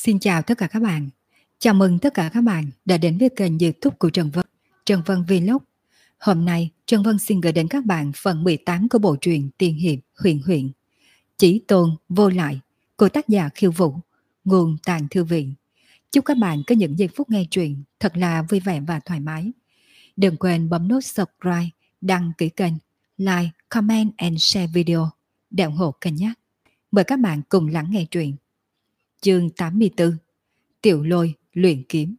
Xin chào tất cả các bạn. Chào mừng tất cả các bạn đã đến với kênh YouTube của Trần Vân, Trần Vân Vlog. Hôm nay, Trần Vân xin gửi đến các bạn phần 18 của bộ truyện Tiên hiệp huyền huyện Chí tôn vô lại của tác giả Khiêu Vũ, nguồn Tàng Thư Viện. Chúc các bạn có những giây phút nghe truyện thật là vui vẻ và thoải mái. Đừng quên bấm nút subscribe, đăng ký kênh, like, comment and share video để ủng hộ kênh nhé. Mời các bạn cùng lắng nghe truyện. Chương 84: Tiểu Lôi luyện kiếm.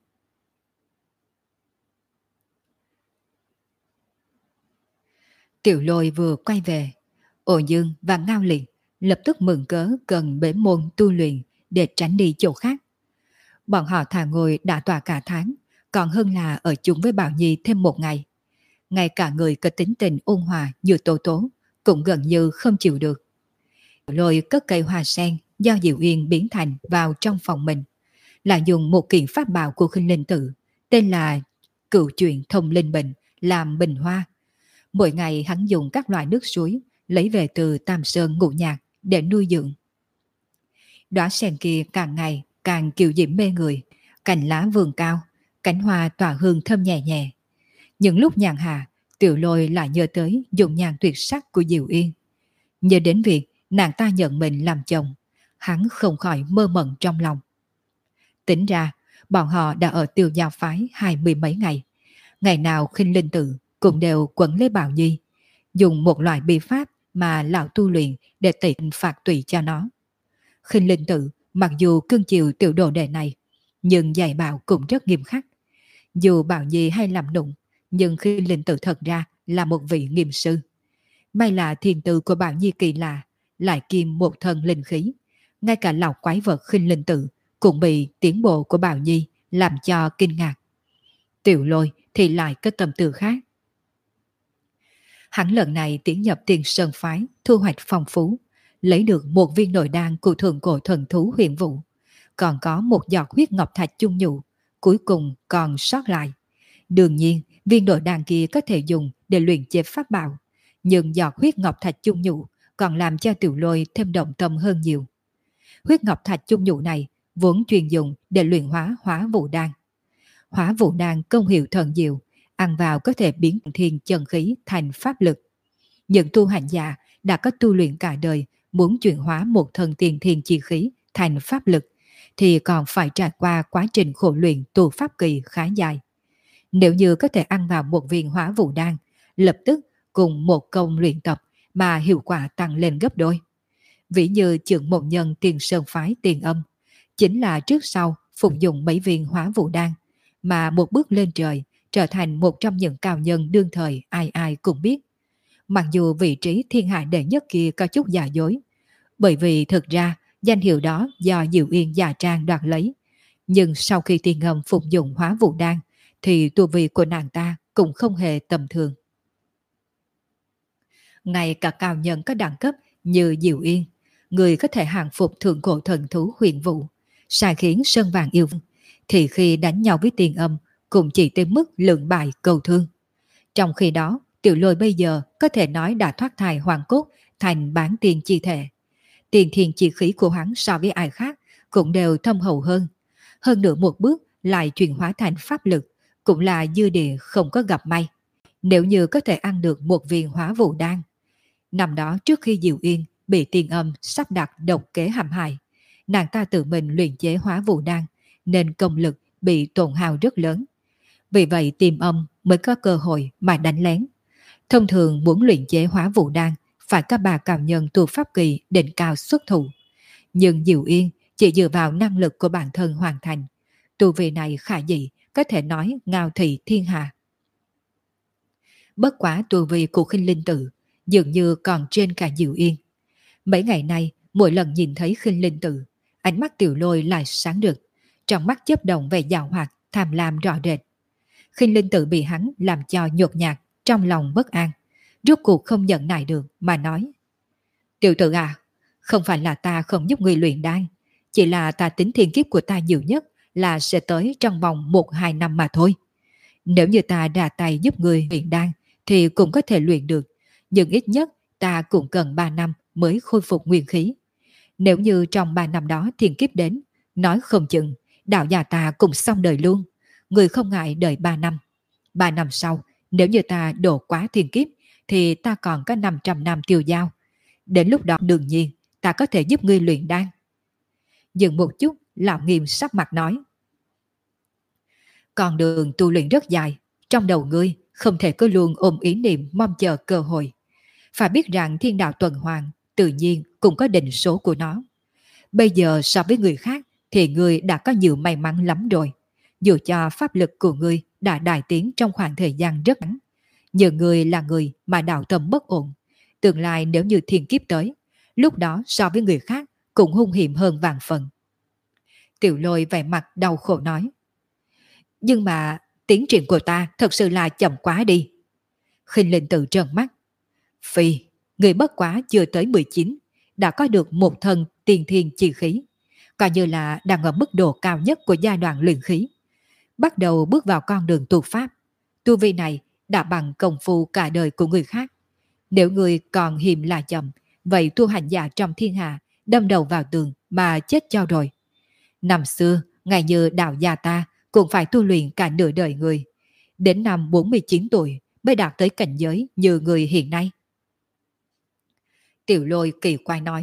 Tiểu Lôi vừa quay về, Ổ Dương và Ngao Liệt lập tức mừng cớ cần bế môn tu luyện để tránh đi chỗ khác. Bọn họ thà ngồi đã tòa cả tháng, còn hơn là ở chung với Bảo Nhi thêm một ngày. Ngay cả người có tính tình ôn hòa như Tố Tố cũng gần như không chịu được. Tiểu Lôi cất cây hoa sen do Diệu Uyên biến thành vào trong phòng mình, là dùng một kiện pháp bảo của Khinh Linh Tự tên là Cựu Chuyện Thông Linh Bình làm bình hoa. Mỗi ngày hắn dùng các loại nước suối lấy về từ Tam Sơn Ngũ Nhạc để nuôi dưỡng. Đóa sen kia càng ngày càng kiều diễm mê người, cành lá vườn cao, cánh hoa tỏa hương thơm nhẹ nhẹ. Những lúc nhàn hạ, Tiểu Lôi lại nhớ tới dụng nhàn tuyệt sắc của Diệu Uyên. Nhớ đến việc nàng ta nhận mình làm chồng, hắn không khỏi mơ mộng trong lòng. Tính ra, bọn họ đã ở Tiêu Giao phái 20 mấy ngày. Ngày nào Khinh Linh Tự cũng đều quấn lấy Bảo Nhi, dùng một loại bí pháp mà lão tu luyện để tẩy phạt tùy cho nó. Khinh Linh Tự mặc dù cưng chiều tiểu đồ đệ này, nhưng dạy bảo cũng rất nghiêm khắc. Dù Bảo Nhi hay làm nụng, nhưng Khinh Linh Tự thật ra là một vị nghiêm sư. May là thiền tư của Bảo Nhi kỳ lạ, lại kiêm một thân linh khí. Ngay cả lão quái vật Khinh Linh Tự cũng bị tiến bộ của Bảo Nhi làm cho kinh ngạc. Tiểu Lôi thì lại có tâm tư khác. Hắn lần này tiến nhập Tiền Sơn phái, thu hoạch phong phú, lấy được một viên nội đan của thượng cổ thần thú Huyền Vũ, còn có một giọt huyết ngọc thạch chung nhụ, cuối cùng còn sót lại. Đương nhiên, viên nội đan kia có thể dùng để luyện chế pháp bảo, nhưng giọt huyết ngọc thạch chung nhụ còn làm cho Tiểu Lôi thêm động tâm hơn nhiều. Huyết ngọc thạch chung nhụ này vốn chuyên dùng để luyện hóa hóa vũ đan. Hóa vũ đan công hiệu thần diệu, ăn vào có thể biến thiên chân khí thành pháp lực. Những tu hành giả đã có tu luyện cả đời muốn chuyển hóa một thân tiền thiên chi khí thành pháp lực thì còn phải trải qua quá trình khổ luyện tu pháp kỳ khá dài. Nếu như có thể ăn vào một viên hóa vũ đan, lập tức cùng một công luyện tập mà hiệu quả tăng lên gấp đôi. Ví như trưởng môn nhân Tiền Sơn phái Tiền Âm, chính là trước sau phục dụng mấy viên hóa vũ đan mà một bước lên trời, trở thành một trong những cao nhân đương thời ai ai cũng biết. Mặc dù vị trí thiên hạ đệ nhất kia có chút giả dối, bởi vì thực ra danh hiệu đó do Diệu Uyên giả trang đoạt lấy, nhưng sau khi Tiền Âm phục dụng hóa vũ đan thì tu vi của nàng ta cũng không hề tầm thường. Ngay cả cao nhân có đẳng cấp như Diệu Uyên, người có thể hàng phục thượng cổ thần thú Huyền Vũ, sai khiến Sơn Vàng yêu vương, thì khi đánh nhau với Tiền Âm cũng chỉ tới mức lượng bại cầu thương. Trong khi đó, Tiểu Lôi bây giờ có thể nói đã thoát thai hoàng cốt thành bán tiên chi thể. Tiền thiên chi khí của hắn so với ai khác cũng đều thâm hậu hơn. Hơn nữa một bước lại chuyển hóa thành pháp lực, cũng là dư địa không có gặp may. Nếu như có thể ăn được một viên hóa vũ đan. Năm đó trước khi Diệu Uyên bị Tiền Âm sắp đặt độc kế hãm hại, nàng ta tự mình luyện chế hóa vũ đan, nên công lực bị tổn hao rất lớn. Vì vậy Tiền Âm mới có cơ hội mà đánh lén. Thông thường muốn luyện chế hóa vũ đan phải có 3 cao nhân tu pháp kỳ đỉnh cao xuất thủ. Nhưng Diệu Uyên chỉ dựa vào năng lực của bản thân hoàn thành. Tu vi này khả dĩ, có thể nói ngao thị thiên hạ. Bất quá tu vi của Khinh Linh Tự dường như còn trên cả Diệu Uyên. Mấy ngày nay, mỗi lần nhìn thấy Khinh Linh Tự, ánh mắt Tiểu Lôi lại sáng rực, trong mắt chớp động về giảo hoạt, tham lam rõ rệt. Khinh Linh Tự bị hắn làm cho nhột nhạt, trong lòng bất an, rốt cuộc không nhận nại được mà nói: Tiểu Tự à, không phải là ta không giúp người luyện đan, chỉ là ta tính thiên kiếp của ta nhiều nhất là sẽ tới trong vòng 1-2 năm mà thôi. Nếu như ta đà tay giúp người luyện đan thì cũng có thể luyện được, nhưng ít nhất ta cũng cần 3 năm mới khôi phục nguyên khí. Nếu như trong 3 năm đó thiên kiếp đến, Nói không chừng, đạo gia ta cùng xong đời luôn. Người không ngại đợi 3 năm. 3 năm sau, nếu như ta độ quá thiên kiếp, thì ta còn có 500 năm tiêu dao. Đến lúc đó đương nhiên, ta có thể giúp ngươi luyện đan. Dừng một chút, Lão Nghiêm sắc mặt nói. Con đường tu luyện rất dài, trong đầu ngươi không thể cứ luôn ôm ý niệm mong chờ cơ hội. Phải biết rằng thiên đạo tuần hoàn tự nhiên cũng có định số của nó. Bây giờ so với người khác thì ngươi đã có nhiều may mắn lắm rồi. Dù cho pháp lực của ngươi đã đại tiến trong khoảng thời gian rất ngắn, nhưng ngươi là người mà đạo tâm bất ổn. Tương lai nếu như thiên kiếp tới, lúc đó so với người khác cũng hung hiểm hơn vạn phần. Tiểu Lôi vẻ mặt đau khổ nói. Nhưng mà tiến triển của ta thật sự là chậm quá đi. Khinh Linh tự trợn mắt. Phi, người bất quá chưa tới 19, đã có được một thân tiên thiên chi khí, coi như là đang ở mức độ cao nhất của giai đoạn luyện khí. Bắt đầu bước vào con đường tu pháp. Tu vi này đã bằng công phu cả đời của người khác. Nếu người còn hiềm là chậm, vậy tu hành giả trong thiên hạ đâm đầu vào tường mà chết cho rồi. Năm xưa, ngày như đạo gia ta cũng phải tu luyện cả nửa đời người. Đến năm 49 tuổi mới đạt tới cảnh giới như người hiện nay. Tiểu Lôi kỳ quái nói.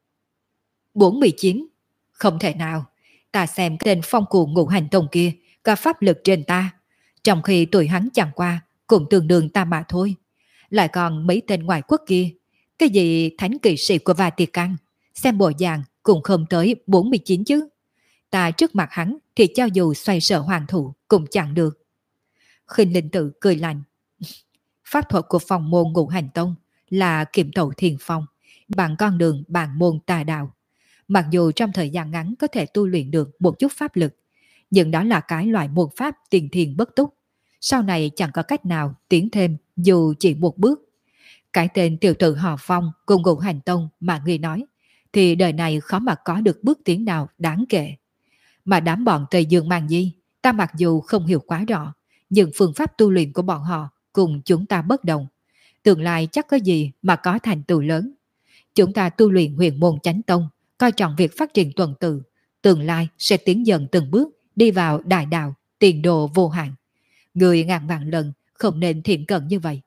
49? Không thể nào. Ta xem cái tên phong cụ Ngũ Hành Tông kia có pháp lực trên ta. Trong khi tuổi hắn chẳng qua cũng tương đương ta mà thôi. Lại còn mấy tên ngoại quốc kia. Cái gì thánh kỵ sĩ của Vatican. Xem bộ dạng cũng không tới 49 chứ. Ta trước mặt hắn thì cho dù xoay sở hoàng thủ cũng chẳng được. Khinh Linh tự cười lạnh. Pháp thuật của phòng môn Ngũ Hành Tông là kiểm tẩu thiền phong, bằng con đường bản môn tà đạo. Mặc dù trong thời gian ngắn có thể tu luyện được một chút pháp lực, nhưng đó là cái loại môn pháp tiền thiền bất túc. Sau này chẳng có cách nào tiến thêm dù chỉ một bước. Cái tên tiểu tử họ Phong cùng Ngũ Hành Tông mà ngươi nói, thì đời này khó mà có được bước tiến nào đáng kể. Mà đám bọn Tây Dương Mang Di, ta mặc dù không hiểu quá rõ, nhưng phương pháp tu luyện của bọn họ cùng chúng ta bất đồng. Tương lai chắc có gì mà có thành tựu lớn. Chúng ta tu luyện huyền môn chánh tông, coi trọng việc phát triển tuần tự, tương lai sẽ tiến dần từng bước đi vào đại đạo, tiền đồ vô hạn. Người ngàn vạn lần không nên thiện cận như vậy.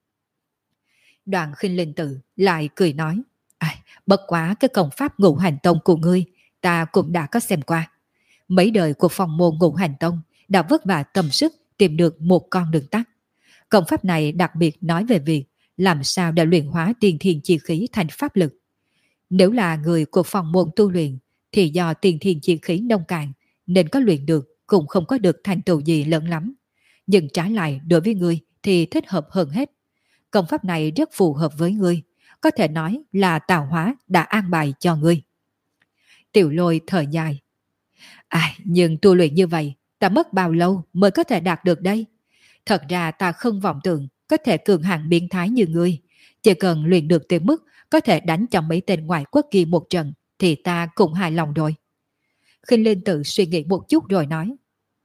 Đoàn Khinh Linh Tự lại cười nói. Bất quá cái công pháp Ngũ Hành Tông của ngươi ta cũng đã có xem qua. Mấy đời của phòng môn Ngũ Hành Tông đã vất vả tâm sức tìm được một con đường tắt. Công pháp này đặc biệt nói về việc làm sao để luyện hóa tiên thiên chi khí thành pháp lực. Nếu là người của phòng môn tu luyện thì do tiên thiên chi khí nông cạn nên có luyện được cũng không có được thành tựu gì lớn lắm. Nhưng trái lại đối với ngươi thì thích hợp hơn hết. Công pháp này rất phù hợp với ngươi, có thể nói là tạo hóa đã an bài cho ngươi. Tiểu Lôi thở dài. Nhưng tu luyện như vậy ta mất bao lâu mới có thể đạt được đây? Thật ra ta không vọng tưởng có thể cường hạng biến thái như ngươi. Chỉ cần luyện được tới mức có thể đánh cho mấy tên ngoại quốc kia một trận thì ta cũng hài lòng rồi. Khinh Linh tự suy nghĩ một chút rồi nói.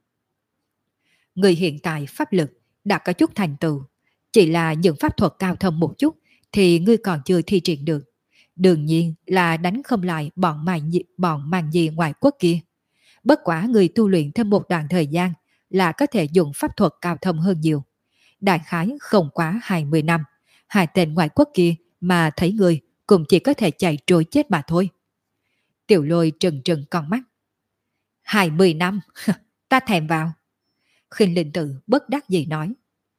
Người hiện tại pháp lực đã có chút thành tựu, chỉ là những pháp thuật cao thâm một chút thì ngươi còn chưa thi triển được. Đương nhiên là đánh không lại bọn màn gì ngoại quốc kia. Bất quả người tu luyện thêm một đoạn thời gian là có thể dùng pháp thuật cao thâm hơn nhiều. Đại khái không quá 20 năm, hai tên ngoại quốc kia mà thấy người cũng chỉ có thể chạy trối chết mà thôi. Tiểu Lôi trừng trừng con mắt. 20 năm, ta thèm vào. Khinh Linh Tự bất đắc dĩ nói.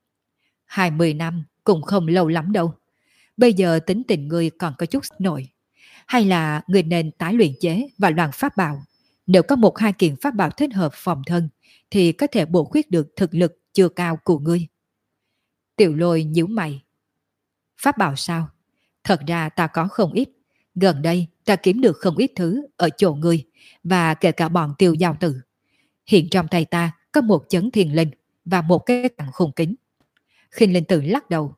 20 năm cũng không lâu lắm đâu. Bây giờ tính tình ngươi còn có chút nổi. Hay là ngươi nên tái luyện chế và loạn pháp bảo. Nếu có một hai kiện pháp bảo thích hợp phòng thân thì có thể bổ khuyết được thực lực chưa cao của ngươi. Tiểu Lôi nhíu mày. Pháp bảo sao? Thật ra ta có không ít. Gần đây ta kiếm được không ít thứ ở chỗ ngươi và kể cả bọn Tiêu Giao Tử. Hiện trong tay ta có một chấn thiền linh và một cái tặng khung kính. Khinh Linh Tử lắc đầu.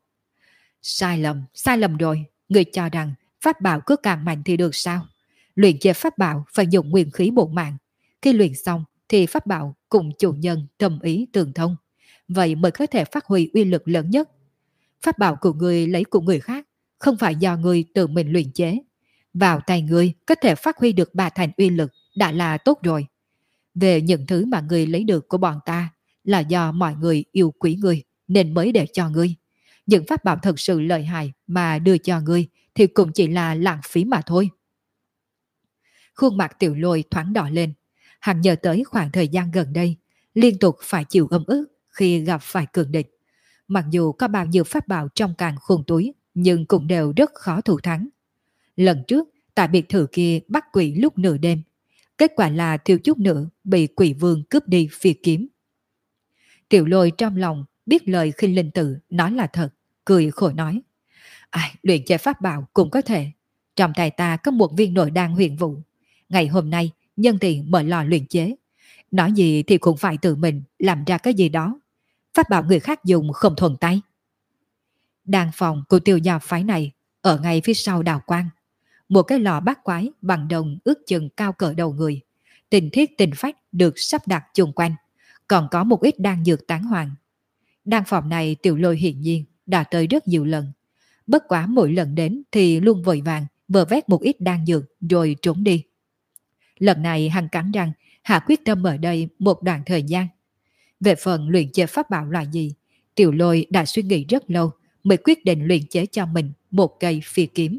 Sai lầm rồi. Ngươi cho rằng pháp bảo cứ càng mạnh thì được sao? Luyện chế pháp bảo phải dùng nguyên khí bổn mạng. Khi luyện xong thì pháp bảo cùng chủ nhân tâm ý tương thông. Vậy mới có thể phát huy uy lực lớn nhất. Pháp bảo của ngươi lấy của người khác, không phải do ngươi tự mình luyện chế. Vào tay ngươi có thể phát huy được 3 thành uy lực đã là tốt rồi. Về những thứ mà ngươi lấy được của bọn ta là do mọi người yêu quý ngươi nên mới để cho ngươi. Những pháp bảo thật sự lợi hại mà đưa cho ngươi thì cũng chỉ là lãng phí mà thôi. Khuôn mặt Tiểu Lôi thoáng đỏ lên. Hắn nhớ tới khoảng thời gian gần đây, liên tục phải chịu ấm ức khi gặp phải cường địch. Mặc dù có bao nhiêu pháp bảo trong càng khôn túi, nhưng cũng đều rất khó thủ thắng. Lần trước, tại biệt thự kia bắt quỷ lúc nửa đêm, kết quả là thiếu chút nữa bị quỷ vương cướp đi phi kiếm. Tiểu Lôi trong lòng biết lời khinh linh tử nói là thật, cười khổ nói. Ai, luyện chế pháp bảo cũng có thể. Trong tay ta có một viên nội đan huyền vũ. Ngày hôm nay, nhân tiện mở lò luyện chế. Nói gì thì cũng phải tự mình làm ra cái gì đó. Pháp bảo người khác dùng không thuần tay. Đan phòng của Tiêu gia phái này ở ngay phía sau đào quang. Một cái lò bát quái bằng đồng ước chừng cao cỡ đầu người. Tình thiết tình phách được sắp đặt chung quanh. Còn có một ít đan dược tán hoàng. Đan phòng này Tiểu Lôi hiển nhiên đã tới rất nhiều lần. Bất quá mỗi lần đến thì luôn vội vàng vơ vét một ít đan dược rồi trốn đi. Lần này hắn cắn răng hạ quyết tâm ở đây một đoạn thời gian. Về phần luyện chế pháp bảo loại gì, Tiểu Lôi đã suy nghĩ rất lâu mới quyết định luyện chế cho mình một cây phi kiếm.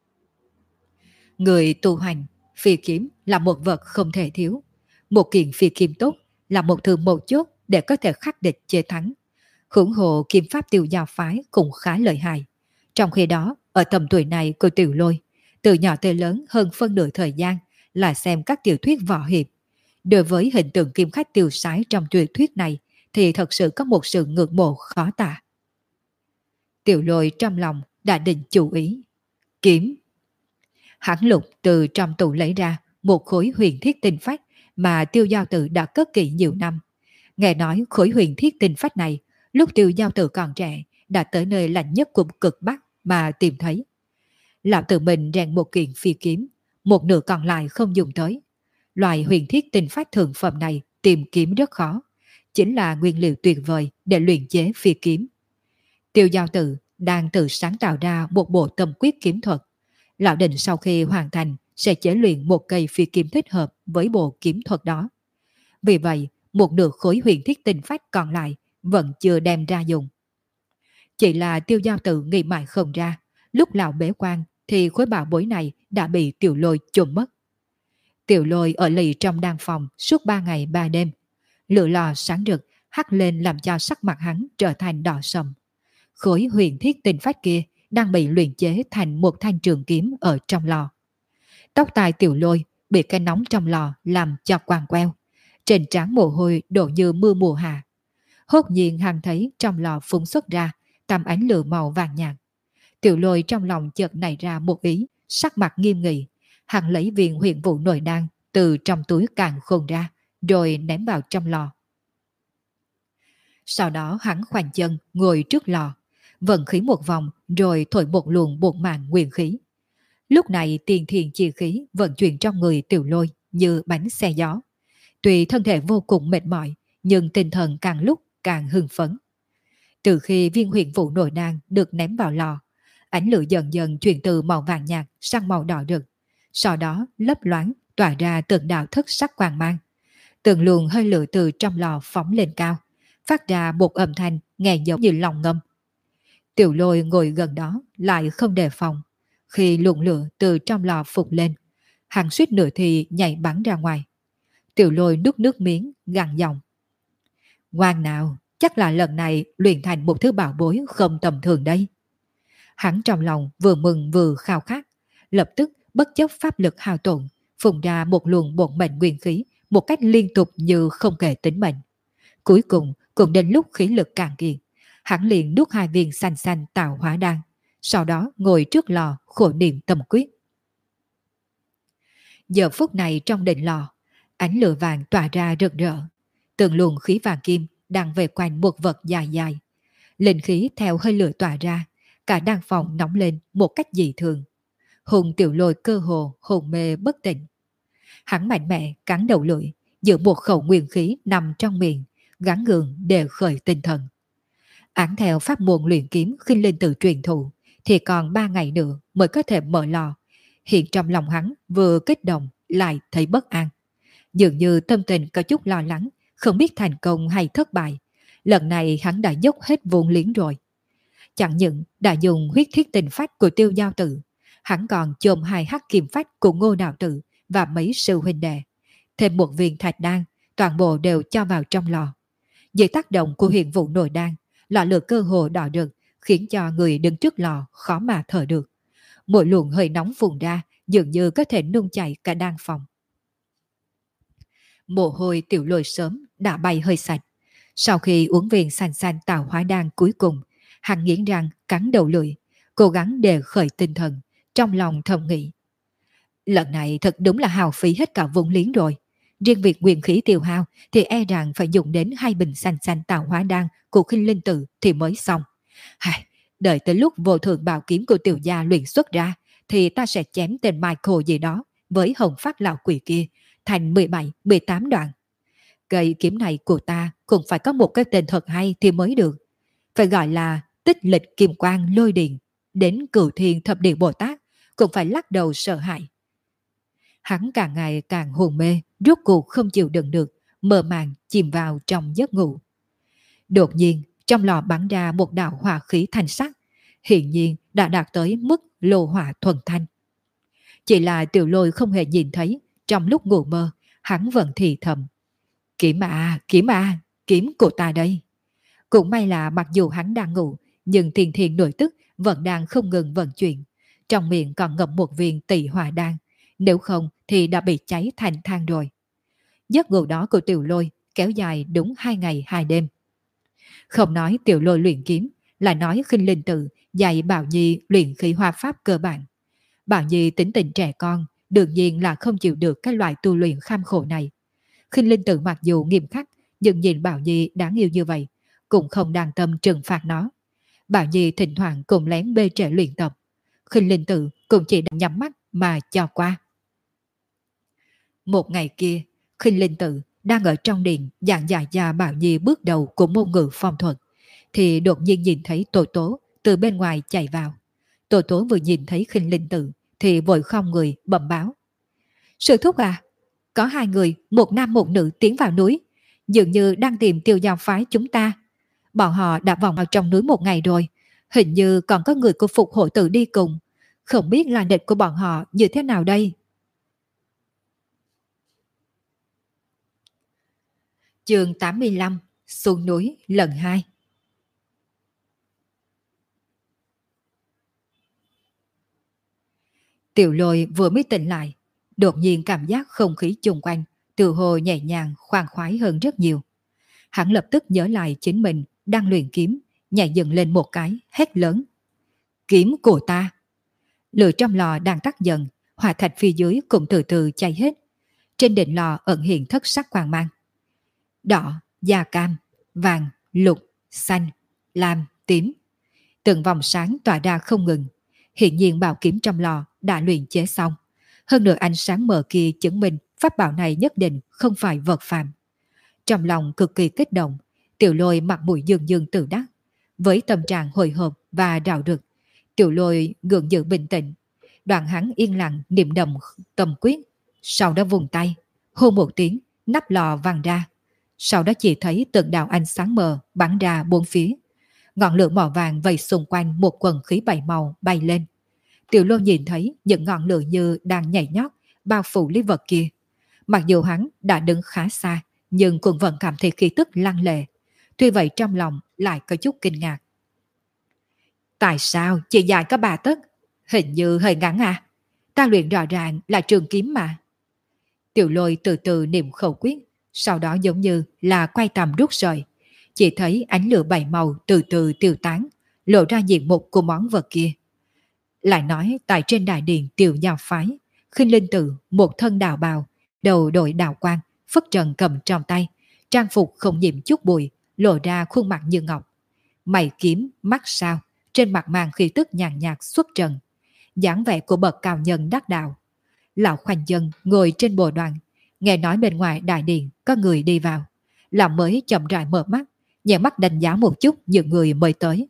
Người tu hành, phi kiếm là một vật không thể thiếu. Một kiện phi kiếm tốt là một thứ mấu chốt để có thể khắc địch chế thắng. Hưởng hộ kiếm pháp Tiêu gia phái cũng khá lợi hại. Trong khi đó, ở tầm tuổi này của Tiểu Lôi, từ nhỏ tới lớn hơn phân nửa thời gian là xem các tiểu thuyết võ hiệp. Đối với hình tượng kiếm khách tiêu sái trong truyền thuyết này thì thật sự có một sự ngưỡng mộ khó tả. Tiểu Lôi trong lòng đã định chú ý. Kiếm. Hắn lục từ trong tủ lấy ra một khối huyền thiết tinh phách mà Tiêu Giao Tử đã cất kỹ nhiều năm. Nghe nói khối huyền thiết tinh phách này lúc Tiêu Giao Tử còn trẻ đã tới nơi lạnh nhất của cực Bắc mà tìm thấy. Lão tự mình rèn một kiện phi kiếm, một nửa còn lại không dùng tới. Loại huyền thiết tinh phách thượng phẩm này tìm kiếm rất khó, chính là nguyên liệu tuyệt vời để luyện chế phi kiếm. Tiêu Giao Tử đang tự sáng tạo ra một bộ tâm quyết kiếm thuật. Lão định sau khi hoàn thành sẽ chế luyện một cây phi kiếm thích hợp với bộ kiếm thuật đó. Vì vậy, một nửa khối huyền thiết tinh phách còn lại vẫn chưa đem ra dùng. Chỉ là Tiêu Giao Tử nghĩ mãi không ra, lúc lão bế quan thì khối bảo bối này đã bị Tiểu Lôi trộm mất. Tiểu Lôi ở lì trong đan phòng suốt 3 ngày 3 đêm. Lửa lò sáng rực hắt lên làm cho sắc mặt hắn trở thành đỏ sầm. Khối huyền thiết tinh phách kia đang bị luyện chế thành một thanh trường kiếm ở trong lò. Tóc tai Tiểu Lôi bị cái nóng trong lò làm cho quàng queo. Trên trán mồ hôi đổ như mưa mùa hạ. Hốt nhiên hắn thấy trong lò phun xuất ra tầm ánh lửa màu vàng nhạt. Tiểu Lôi trong lòng chợt nảy ra một ý, sắc mặt nghiêm nghị. Hắn lấy viên huyền vũ nội đan từ trong túi càng khôn ra, rồi ném vào trong lò. Sau đó hắn khoanh chân ngồi trước lò, vận khí một vòng rồi thổi một luồng bột mạng nguyên khí. Lúc này tiền thiền chi khí vận chuyển trong người Tiểu Lôi như bánh xe gió. Tuy thân thể vô cùng mệt mỏi, nhưng tinh thần càng lúc càng hưng phấn. Từ khi viên huyền vũ nội đan được ném vào lò, ánh lửa dần dần chuyển từ màu vàng nhạt sang màu đỏ rực, sau đó lấp loáng tỏa ra từng đạo thất sắc quang mang. Từng luồng hơi lửa từ trong lò phóng lên cao, phát ra một âm thanh nghe giống như lòng ngâm. Tiểu Lôi ngồi gần đó lại không đề phòng. Khi luồng lửa từ trong lò phục lên, hắn suýt nửa thì nhảy bắn ra ngoài. Tiểu Lôi nuốt nước miếng gằn giọng. Ngoan nào, chắc là lần này luyện thành một thứ bảo bối không tầm thường đây. Hắn trong lòng vừa mừng vừa khao khát, lập tức bất chấp pháp lực hao tổn, phun ra một luồng bổn mệnh nguyên khí một cách liên tục như không kể tính mệnh. Cuối cùng cũng đến lúc khí lực cạn kiệt, hắn liền nuốt 2 viên xanh xanh tạo hóa đan, sau đó ngồi trước lò khổ niệm tâm quyết. Giờ phút này trong đỉnh lò, ánh lửa vàng tỏa ra rực rỡ, từng luồng khí vàng kim đang về quanh một vật dài dài. Linh khí theo hơi lửa tỏa ra, cả đan phòng nóng lên một cách dị thường. Hùng Tiểu Lôi cơ hồ hồn mê bất tỉnh. Hắn mạnh mẽ cắn đầu lưỡi, giữ một khẩu nguyên khí nằm trong miệng, gắng gượng để khởi tinh thần. Án theo pháp môn luyện kiếm khinh linh tự truyền thụ, thì còn 3 ngày nữa mới có thể mở lò. Hiện trong lòng hắn vừa kích động lại thấy bất an. Dường như tâm tình có chút lo lắng, không biết thành công hay thất bại. Lần này hắn đã dốc hết vốn liếng rồi. Chẳng những đã dùng huyết thiết tình phách của Tiêu Giao Tử, hắn còn chôm hai hắc kim phách của Ngô Đạo Tử và mấy sư huynh đệ. Thêm một viên thạch đan, toàn bộ đều cho vào trong lò. Dưới tác động của hiện vụ nồi đan, lò lửa cơ hồ đỏ rực, khiến cho người đứng trước lò khó mà thở được. Mỗi luồng hơi nóng phun ra, dường như có thể nung chảy cả đan phòng. Mồ hôi Tiểu Lôi sớm đã bay hơi sạch. Sau khi uống viên xanh xanh tạo hóa đan cuối cùng, hắn nghiến răng cắn đầu lưỡi, cố gắng để khởi tinh thần, trong lòng thầm nghĩ. Lần này thật đúng là hào phí hết cả vốn liếng rồi. Riêng việc nguyên khí tiêu hao thì e rằng phải dùng đến 2 bình xanh xanh tạo hóa đan của Khinh Linh Tự thì mới xong. Hài, đợi tới lúc vô thượng bảo kiếm của tiểu gia luyện xuất ra thì ta sẽ chém tên Michael gì đó với hồng phát lão quỷ kia thành 17, 18 đoạn. Cây kiếm này của ta cũng phải có một cái tên thật hay thì mới được. Phải gọi là tích lịch kim quang lôi điện. Đến cửu thiên thập điện Bồ Tát cũng phải lắc đầu sợ hãi. Hắn càng ngày càng hồn mê, rốt cuộc không chịu đựng được, mơ màng chìm vào trong giấc ngủ. Đột nhiên, trong lò bắn ra một đạo hỏa khí thanh sắc, hiển nhiên đã đạt tới mức lô hỏa thuần thanh. Chỉ là Tiểu Lôi không hề nhìn thấy, trong lúc ngủ mơ, hắn vẫn thì thầm. Kiếm à, kiếm của ta đây. Cũng may là mặc dù hắn đang ngủ, nhưng thiền thiền nội tức vẫn đang không ngừng vận chuyển. Trong miệng còn ngậm một viên tỳ hỏa đan, nếu không thì đã bị cháy thành than rồi. Giấc ngủ đó của Tiểu Lôi kéo dài đúng 2 ngày 2 đêm. Không nói Tiểu Lôi luyện kiếm, lại nói Khinh Linh Tự dạy Bảo Nhi luyện khí hoa pháp cơ bản. Bảo Nhi tính tình trẻ con, đương nhiên là không chịu được cái loại tu luyện kham khổ này. Khinh Linh Tự mặc dù nghiêm khắc, nhưng nhìn Bảo Nhi đáng yêu như vậy, cũng không đang tâm trừng phạt nó. Bảo Nhi thỉnh thoảng cùng lén bê trễ luyện tập. Khinh Linh Tự cũng chỉ đang nhắm mắt mà cho qua. Một ngày kia, Khinh Linh Tự đang ở trong điện giảng giải cho Bảo Nhi bước đầu của môn ngữ phong thuật, thì đột nhiên nhìn thấy Tô Tố từ bên ngoài chạy vào. Tô Tố vừa nhìn thấy Khinh Linh Tự thì vội khom người bẩm báo. Sư thúc à, có 2 người, một nam một nữ tiến vào núi, dường như đang tìm Tiêu Giao phái chúng ta. Bọn họ đã vòng vào trong núi 1 ngày rồi, hình như còn có người của Phục Hộ Tự đi cùng. Không biết là địch của bọn họ như thế nào đây? Chương 85, xuống núi lần 2. Tiểu Lôi vừa mới tỉnh lại, đột nhiên cảm giác không khí chung quanh từ hồ nhẹ nhàng khoan khoái hơn rất nhiều. Hắn lập tức nhớ lại chính mình đang luyện kiếm, nhảy dựng lên một cái, hét lớn. Kiếm của ta! Lửa trong lò đang tắt dần, hỏa thạch phía dưới cũng từ từ cháy hết. Trên đỉnh lò ẩn hiện thất sắc quang mang. Đỏ, da cam, vàng, lục, xanh, lam, tím. Từng vòng sáng tỏa ra không ngừng. Hiện nhiên bảo kiếm trong lò đã luyện chế xong. Hơn nữa ánh sáng mờ kia chứng minh pháp bảo này nhất định không phải vật phàm. Trong lòng cực kỳ kích động, Tiểu Lôi mặt mũi dương dương tự đắc. Với tâm trạng hồi hộp và rạo rực, Tiểu Lôi gượng giữ bình tĩnh. Đoạn hắn yên lặng niệm đầm tâm quyết. Sau đó vùng tay, hô một tiếng, nắp lò văng ra. Sau đó chỉ thấy từng đạo ánh sáng mờ bắn ra bốn phía. Ngọn lửa màu vàng vây xung quanh một quần khí 7 màu bay lên. Tiểu Lôi nhìn thấy những ngọn lửa như đang nhảy nhót bao phủ lý vật kia. Mặc dù hắn đã đứng khá xa, nhưng cũng vẫn cảm thấy khí tức lăng lệ. Tuy vậy trong lòng lại có chút kinh ngạc. Tại sao chỉ dài có 3 tấc? Hình như hơi ngắn à? Ta luyện rõ ràng là trường kiếm mà. Tiểu Lôi từ từ niệm khẩu quyết, sau đó giống như là quay tầm rút sợi. Chỉ thấy ánh lửa 7 màu từ từ tiêu tán, lộ ra diện mục của món vật kia. Lại nói tại trên đại điện Tiểu Giao phái, Khinh Linh Tự một thân đạo bào, đầu đội đạo quan, phất trần cầm trong tay, trang phục không nhiễm chút bụi, lộ ra khuôn mặt như ngọc. Mày kiếm, mắt sao, trên mặt mang khí tức nhàn nhạt xuất trần. Dáng vẻ của bậc cao nhân đắc đạo. Lão khoanh dân ngồi trên bồ đoàn, nghe nói bên ngoài đại điện có người đi vào. Lão mới chậm rãi mở mắt, nhẹ mắt đánh giá một chút những người mới tới.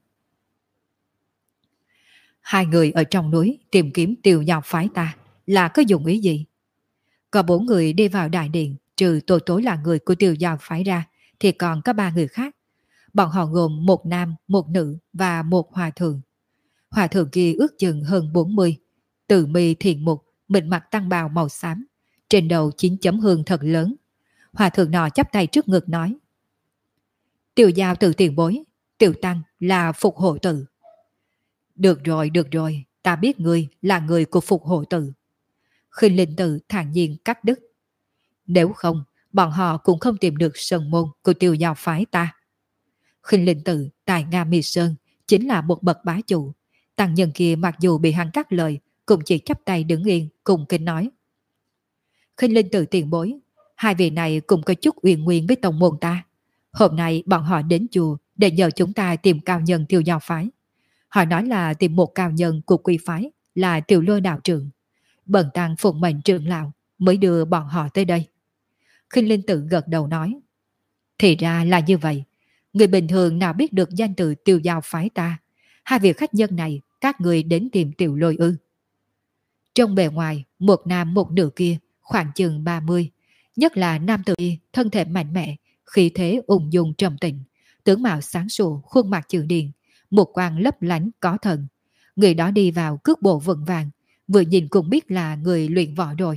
2 người ở trong núi tìm kiếm Tiểu Giao phái ta là có dụng ý gì? Có 4 người đi vào đại điện trừ Tô Tố là người của Tiêu Giao phái ra, thì còn có 3 người khác. Bọn họ gồm một nam, một nữ và một hòa thượng. Hòa thượng kia ước chừng hơn 40, từ mi thiền mục, mịn mặt tăng bào màu xám, trên đầu 9 chấm hương thật lớn. Hòa thượng nọ chắp tay trước ngực nói: Tiêu Giao từ tiền bối, Tiêu Tăng là Phục Hộ Tự. Được rồi, ta biết ngươi là người của Phục Hộ Tự. Khinh Linh Tự thản nhiên cắt đứt. Nếu không, bọn họ cũng không tìm được sơn môn của Tiêu Giao phái ta. Khinh Linh Tự tại Nga Mi Sơn chính là một bậc bá chủ. Tăng nhân kia mặc dù bị hắn cắt lời, cũng chỉ chắp tay đứng yên cùng kính nói: Khinh Linh Tự tiền bối, hai vị này cũng có chút uyên nguyên với tông môn ta. Hôm nay bọn họ đến chùa để nhờ chúng ta tìm cao nhân Tiêu Giao phái. Họ nói là tìm một cao nhân của quy phái là Tiểu Lôi đạo trưởng. Bần tăng phụng mệnh trưởng lão mới đưa bọn họ tới đây. Khinh Linh Tự gật đầu nói: Thì ra là như vậy. Người bình thường nào biết được danh từ Tiêu Giao phái ta. Hai vị khách nhân này các người đến tìm Tiểu Lôi ư? Trong bề ngoài, một nam một nữ kia khoảng chừng 30, nhất là nam tử y thân thể mạnh mẽ, khí thế ung dung trầm tĩnh, tướng mạo sáng sủa, khuôn mặt chữ điền, một quang lấp lánh có thần. Người đó đi vào cước bộ vững vàng, vừa nhìn cũng biết là người luyện võ rồi.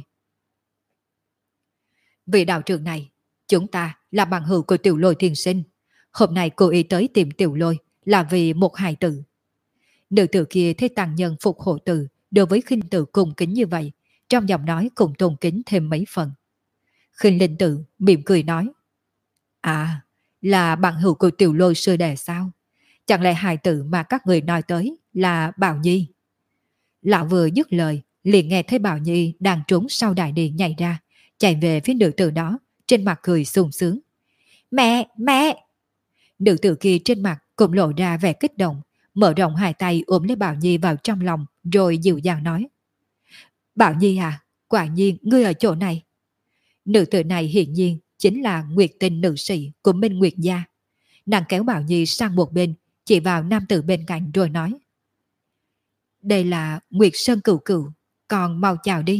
Vị đạo trưởng này, chúng ta là bằng hữu của Tiểu Lôi thiên sinh. Hôm nay cô ý tới tìm Tiểu Lôi là vì một hài tử. Nữ tử kia thấy tăng nhân Phục Hộ Tự đối với Khinh Tự cung kính như vậy, trong giọng nói cũng tôn kính thêm mấy phần. Khinh Linh Tự mỉm cười nói: À, là bằng hữu của Tiểu Lôi sư đệ sao? Chẳng lẽ hài tử mà các người nói tới là Bảo Nhi? Lão vừa dứt lời, liền nghe thấy Bảo Nhi đang trốn sau đại điện nhảy ra, chạy về phía nữ tử đó, trên mặt cười sung sướng. Mẹ, mẹ! Nữ tử kia trên mặt cũng lộ ra vẻ kích động, mở rộng hai tay ôm lấy Bảo Nhi vào trong lòng, rồi dịu dàng nói: Bảo Nhi à, quả nhiên ngươi ở chỗ này. Nữ tử này hiển nhiên chính là Nguyệt Tinh nữ sĩ của Minh Nguyệt gia. Nàng kéo Bảo Nhi sang một bên, chỉ vào nam tử bên cạnh rồi nói: Đây là Nguyệt Sơn Cửu Cửu, còn mau chào đi.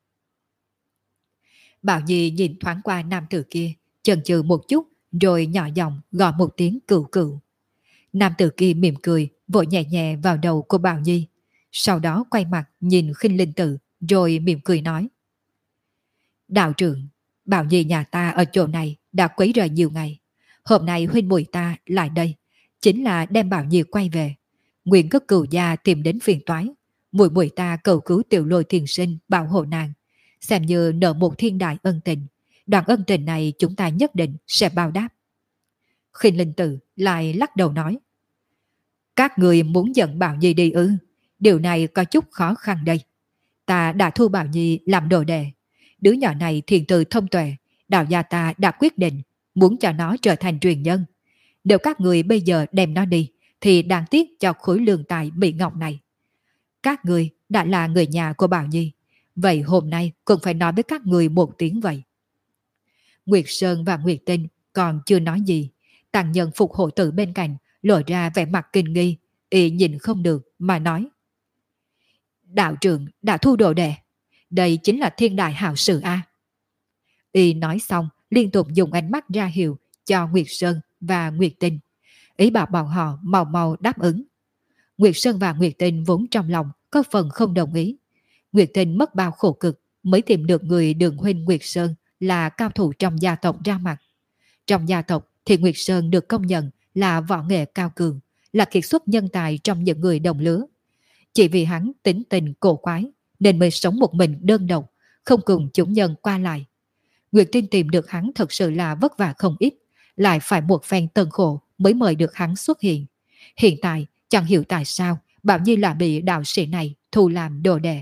Bảo Nhi nhìn thoáng qua nam tử kia, chần chừ một chút, rồi nhỏ giọng gọi một tiếng Cửu Cửu. Nam tử kia mỉm cười, vội nhẹ nhẹ vào đầu của Bảo Nhi, sau đó quay mặt nhìn Khinh Linh Tự, rồi mỉm cười nói: Đạo trưởng, Bảo Nhi nhà ta ở chỗ này đã quấy rầy nhiều ngày. Hôm nay huynh muội ta lại đây, chính là đem Bảo Nhi quay về. Nguyện cất cửu gia tìm đến phiền toái. Muội muội ta cầu cứu Tiểu Lôi thiền sinh bảo hộ nàng, xem như nợ một thiên đại ân tình. Đoạn ân tình này chúng ta nhất định sẽ báo đáp. Khinh Linh Tự lại lắc đầu nói: Các người muốn dẫn Bảo Nhi đi ư? Điều này có chút khó khăn đây. Ta đã thu Bảo Nhi làm đồ đệ. Đứa nhỏ này thiền từ thông tuệ, đạo gia ta đã quyết định muốn cho nó trở thành truyền nhân. Nếu các người bây giờ đem nó đi, thì đáng tiếc cho khối lương tài bị ngọc này. Các người đã là người nhà của Bảo Nhi, vậy hôm nay cũng phải nói với các người một tiếng vậy. Nguyệt Sơn và Nguyệt Tinh còn chưa nói gì, tăng nhân Phục Hộ Tự bên cạnh lộ ra vẻ mặt kinh nghi, y nhìn không được mà nói: Đạo trưởng đã thu đồ đệ, đây chính là thiên đại hảo sự a. Y nói xong liên tục dùng ánh mắt ra hiệu cho Nguyệt Sơn và Nguyệt Tinh, ý bảo bọn họ mau mau đáp ứng. Nguyệt Sơn và Nguyệt Tinh vốn trong lòng có phần không đồng ý. Nguyệt Tinh mất bao khổ cực mới tìm được người đường huynh Nguyệt Sơn là cao thủ trong gia tộc ra mặt. Trong gia tộc thì Nguyệt Sơn được công nhận là võ nghệ cao cường, là kiệt xuất nhân tài trong những người đồng lứa. Chỉ vì hắn tính tình cổ quái nên mới sống một mình đơn độc, không cùng chúng nhân qua lại. Nguyệt Tinh tìm được hắn thật sự là vất vả không ít, lại phải một phen tần khổ mới mời được hắn xuất hiện. Hiện tại chẳng hiểu tại sao Bảo Nhi lại bị đạo sĩ này thu làm đồ đệ.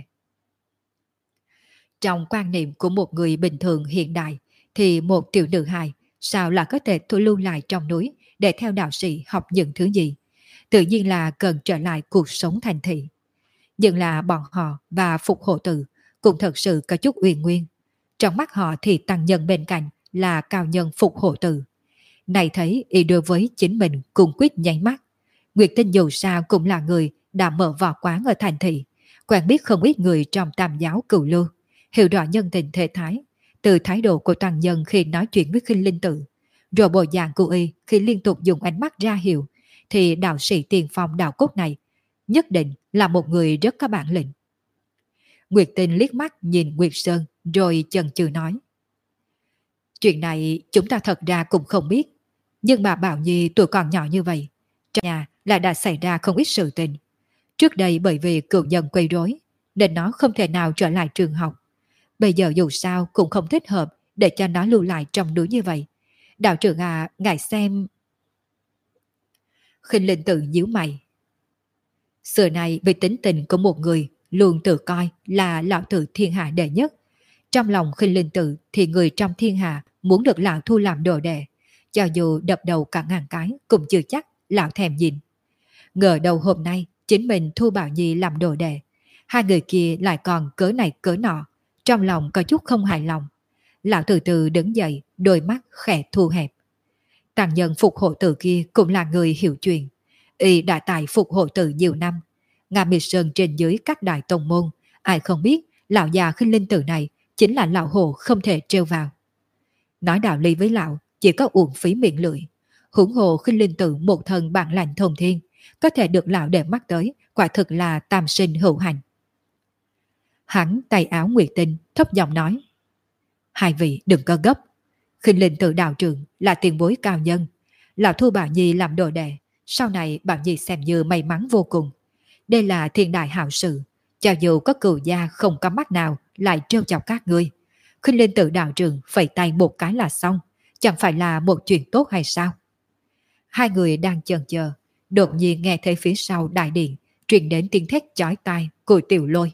Trong quan niệm của một người bình thường hiện đại thì một tiểu nữ hài sao là có thể thu lưu lại trong núi để theo đạo sĩ học những thứ gì? Tự nhiên là cần trở lại cuộc sống thành thị. Nhưng là bọn họ và Phục Hộ Tự cũng thật sự có chút uyên nguyên. Trong mắt họ thì tăng nhân bên cạnh là cao nhân Phục Hộ Tự. Này thấy y đối với chính mình cùng quyết nháy mắt. Nguyệt Tinh dù sao cũng là người đã mở võ quán ở thành thị, quen biết không ít người trong tam giáo cửu lưu, hiểu rõ nhân tình thế thái, Từ thái độ của toàn nhân khi nói chuyện với Khinh Linh Tự, rồi bộ dạng của y khi liên tục dùng ánh mắt ra hiệu, thì đạo sĩ tiền phong đạo cốt này nhất định là một người rất có bản lĩnh. Nguyệt Tinh liếc mắt nhìn Nguyệt Sơn rồi chần chừ nói. Chuyện này chúng ta thật ra cũng không biết, nhưng mà Bảo Nhi tuổi còn nhỏ như vậy, trong nhà lại đã xảy ra không ít sự tình. Trước đây bởi vì cựu nhân quấy rối, nên nó không thể nào trở lại trường học. Bây giờ dù sao cũng không thích hợp để cho nó lưu lại trong núi như vậy. Đạo trưởng à, ngài xem... Khinh Linh Tự nhíu mày. Xưa này về tính tình của một người luôn tự coi là lão tử thiên hạ đệ nhất. Trong lòng Khinh Linh Tự thì người trong thiên hạ muốn được lão thu làm đồ đệ. Cho dù đập đầu cả ngàn cái cũng chưa chắc lão thèm nhìn. Ngờ đầu hôm nay chính mình thu Bảo Nhi làm đồ đệ. Hai người kia lại còn cớ này cớ nọ. Trong lòng có chút không hài lòng. Lão từ từ đứng dậy, đôi mắt khẽ thu hẹp. Tàng nhân phục hộ tử kia cũng là người hiểu chuyện. Y đã tại phục hộ tử nhiều năm. Nga Miệt Sơn trên dưới các đại tông môn, ai không biết lão già Khinh Linh Tử này chính là lão hồ không thể trêu vào. Nói đạo lý với lão chỉ có uổng phí miệng lưỡi. Huống hồ Khinh Linh Tử một thân bản lành thông thiên, có thể được lão để mắt tới, quả thực là tam sinh hữu hành. Hắn tay áo Nguyệt Tinh thấp giọng nói. Hai vị đừng có gấp. Khinh Linh Tử đạo trưởng là tiền bối cao nhân. Lão thu Bảo Nhi làm đồ đệ, sau này Bảo Nhi xem như may mắn vô cùng. Đây là thiên đại hảo sự. Cho dù có cừu gia không có mắt nào lại trêu chọc các ngươi, Khinh Linh Tử đạo trưởng phẩy tay một cái là xong. Chẳng phải là một chuyện tốt hay sao? Hai người đang chần chờ, đột nhiên nghe thấy phía sau đại điện truyền đến tiếng thét chói tai của Tiểu Lôi.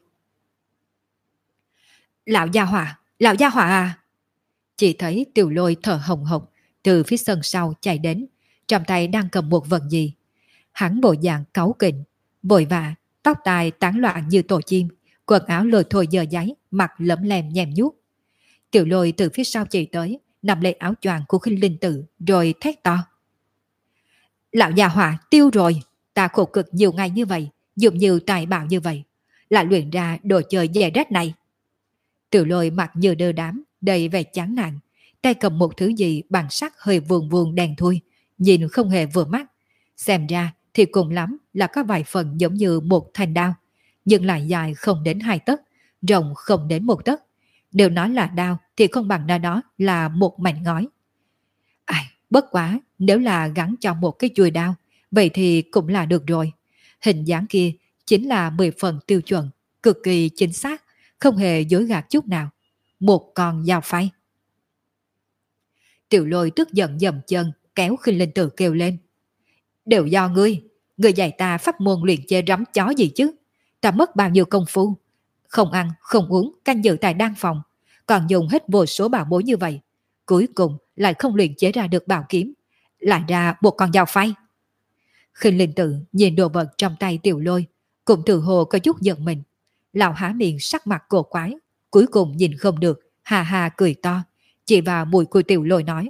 Lão gia hỏa à! Chỉ thấy Tiểu Lôi thở hồng hộc từ phía sân sau chạy đến, trong tay đang cầm một vật gì. Hắn bộ dạng cáu kỉnh, vội vã, tóc tai tán loạn như tổ chim, quần áo lôi thôi dơ giấy, mặt lấm lem nhem nhuốc. Tiểu Lôi từ phía sau chạy tới, nằm lấy áo choàng của Khinh Linh Tử rồi thét to. Lão già hỏa tiêu rồi, ta khổ cực nhiều ngày như vậy, dùng nhiều tài bảo như vậy, lại luyện ra đồ chơi dè rách này. Tiểu Lôi mặt như đơ đám, đầy vẻ chán nản, tay cầm một thứ gì bằng sắt hơi vuông vuông đen thui, nhìn không hề vừa mắt. Xem ra thì cùng lắm là có vài phần giống như một thanh đao, nhưng lại dài không đến 2 tấc, rộng không đến 1 tấc. Nếu nói là đao thì không bằng đó là một mảnh ngói. Ai, bất quá, nếu là gắn cho một cái chuôi đao, vậy thì cũng là được rồi. Hình dáng kia chính là 10 phần tiêu chuẩn, cực kỳ chính xác, không hề dối gạt chút nào. Một con dao phay. Tiểu Lôi tức giận dầm chân, kéo Khinh Linh Tử kêu lên. Đều do ngươi dạy ta pháp môn luyện chế rắm chó gì chứ? Ta mất bao nhiêu công phu, không ăn, không uống, canh giữ tại đan phòng, còn dùng hết vô số bảo bối như vậy. Cuối cùng lại không luyện chế ra được bảo kiếm, lại ra một con dao phay. Khinh Linh Tử nhìn đồ vật trong tay Tiểu Lôi, cũng tự hồ có chút giận mình. Lão há miệng sắc mặt cổ quái, cuối cùng nhìn không được, hà hà cười to, chỉ vào mũi của Tiểu Lôi nói.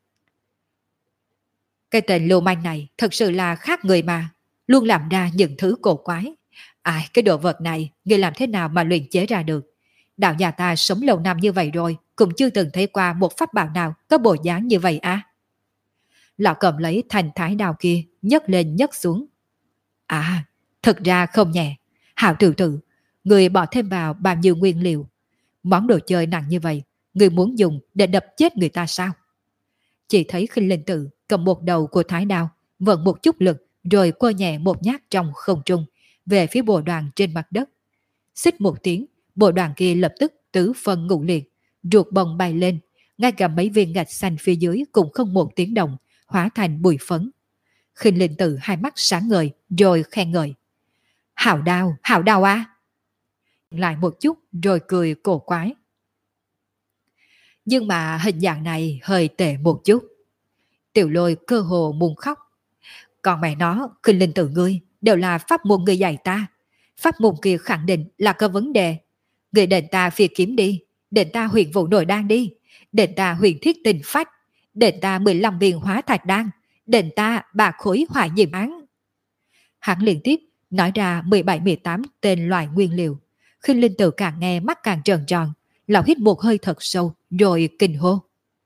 Cái tên lưu manh này thật sự là khác người mà, luôn làm ra những thứ cổ quái. Ai, cái đồ vật này, ngươi làm thế nào mà luyện chế ra được? Đạo nhà ta sống lâu năm như vậy rồi, cũng chưa từng thấy qua một pháp bảo nào có bộ dáng như vậy à? Lão cầm lấy thành thái đao kia, nhấc lên nhấc xuống. À, thật ra không nhẹ. Hảo tiểu tử, người bỏ thêm vào bao nhiêu nguyên liệu? Món đồ chơi nặng như vậy, người muốn dùng để đập chết người ta sao? Chỉ thấy Khinh Linh Tử cầm một đầu của thái đao, vận một chút lực rồi quơ nhẹ một nhát trong không trung về phía bộ đoàn trên mặt đất. Xích một tiếng, bộ đoàn kia lập tức tứ phân ngũ liệt, ruột bông bay lên, ngay cả mấy viên gạch xanh phía dưới cũng không một tiếng động, hóa thành bụi phấn. Khinh Linh Tử hai mắt sáng ngời rồi khen ngợi. Hảo đao á! Lại một chút rồi cười cổ quái. Nhưng mà hình dạng này hơi tệ một chút. Tiểu Lôi cơ hồ muốn khóc. Còn mẹ nó, Khinh Linh Tử ngươi đều là pháp môn ngươi dạy ta. Pháp môn kia khẳng định là có vấn đề. Ngươi đền ta phi kiếm đi, đền ta huyền vụ nổi đan đi, đền ta huyền thiết tình phách, đền ta 15 viên hóa thạch đan, đền ta 3 khối hỏa diệm án. Hắn liên tiếp nói ra 17-18 tên loại nguyên liệu. Khinh Linh Tử càng nghe mắt càng tròn tròn, lão hít một hơi thật sâu rồi kinh hô.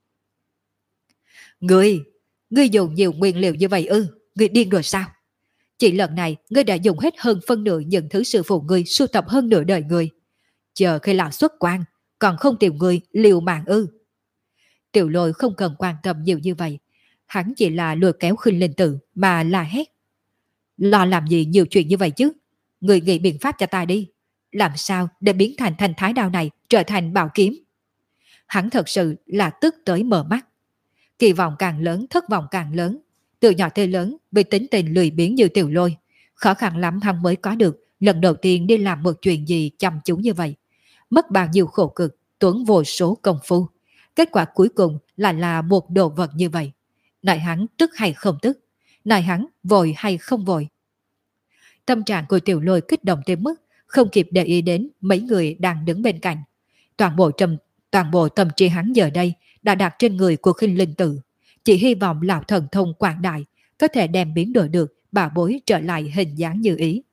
Ngươi, ngươi dùng nhiều nguyên liệu như vậy ư? Ngươi điên rồi sao? Chỉ lần này ngươi đã dùng hết hơn phân nửa những thứ sư phụ ngươi sưu tập hơn nửa đời ngươi. Chờ khi lão xuất quan, còn không tìm ngươi liều mạng ư? Tiểu Lôi không cần quan tâm nhiều như vậy. Hắn chỉ là lôi kéo Khinh Linh Tử mà la hét. Lo làm gì nhiều chuyện như vậy chứ? Người nghĩ biện pháp cho ta đi. Làm sao để biến thành thanh thái đao này trở thành bảo kiếm? Hắn thật sự là tức tới mở mắt. Kỳ vọng càng lớn, thất vọng càng lớn. Từ nhỏ tới lớn, vì tính tình lười biếng như Tiểu Lôi, khó khăn lắm hắn mới có được lần đầu tiên đi làm một chuyện gì chăm chú như vậy. Mất bao nhiêu khổ cực, tốn vô số công phu. Kết quả cuối cùng là một đồ vật như vậy. Nói hắn tức hay không tức? Nói hắn vội hay không vội? Tâm trạng của Tiểu Lôi kích động tới mức không kịp để ý đến mấy người đang đứng bên cạnh. Toàn bộ tâm trí hắn giờ đây đã đặt trên người của Khinh Linh Tử. Chỉ hy vọng lão thần thông quảng đại có thể đem biến đổi được bảo bối trở lại hình dáng như ý.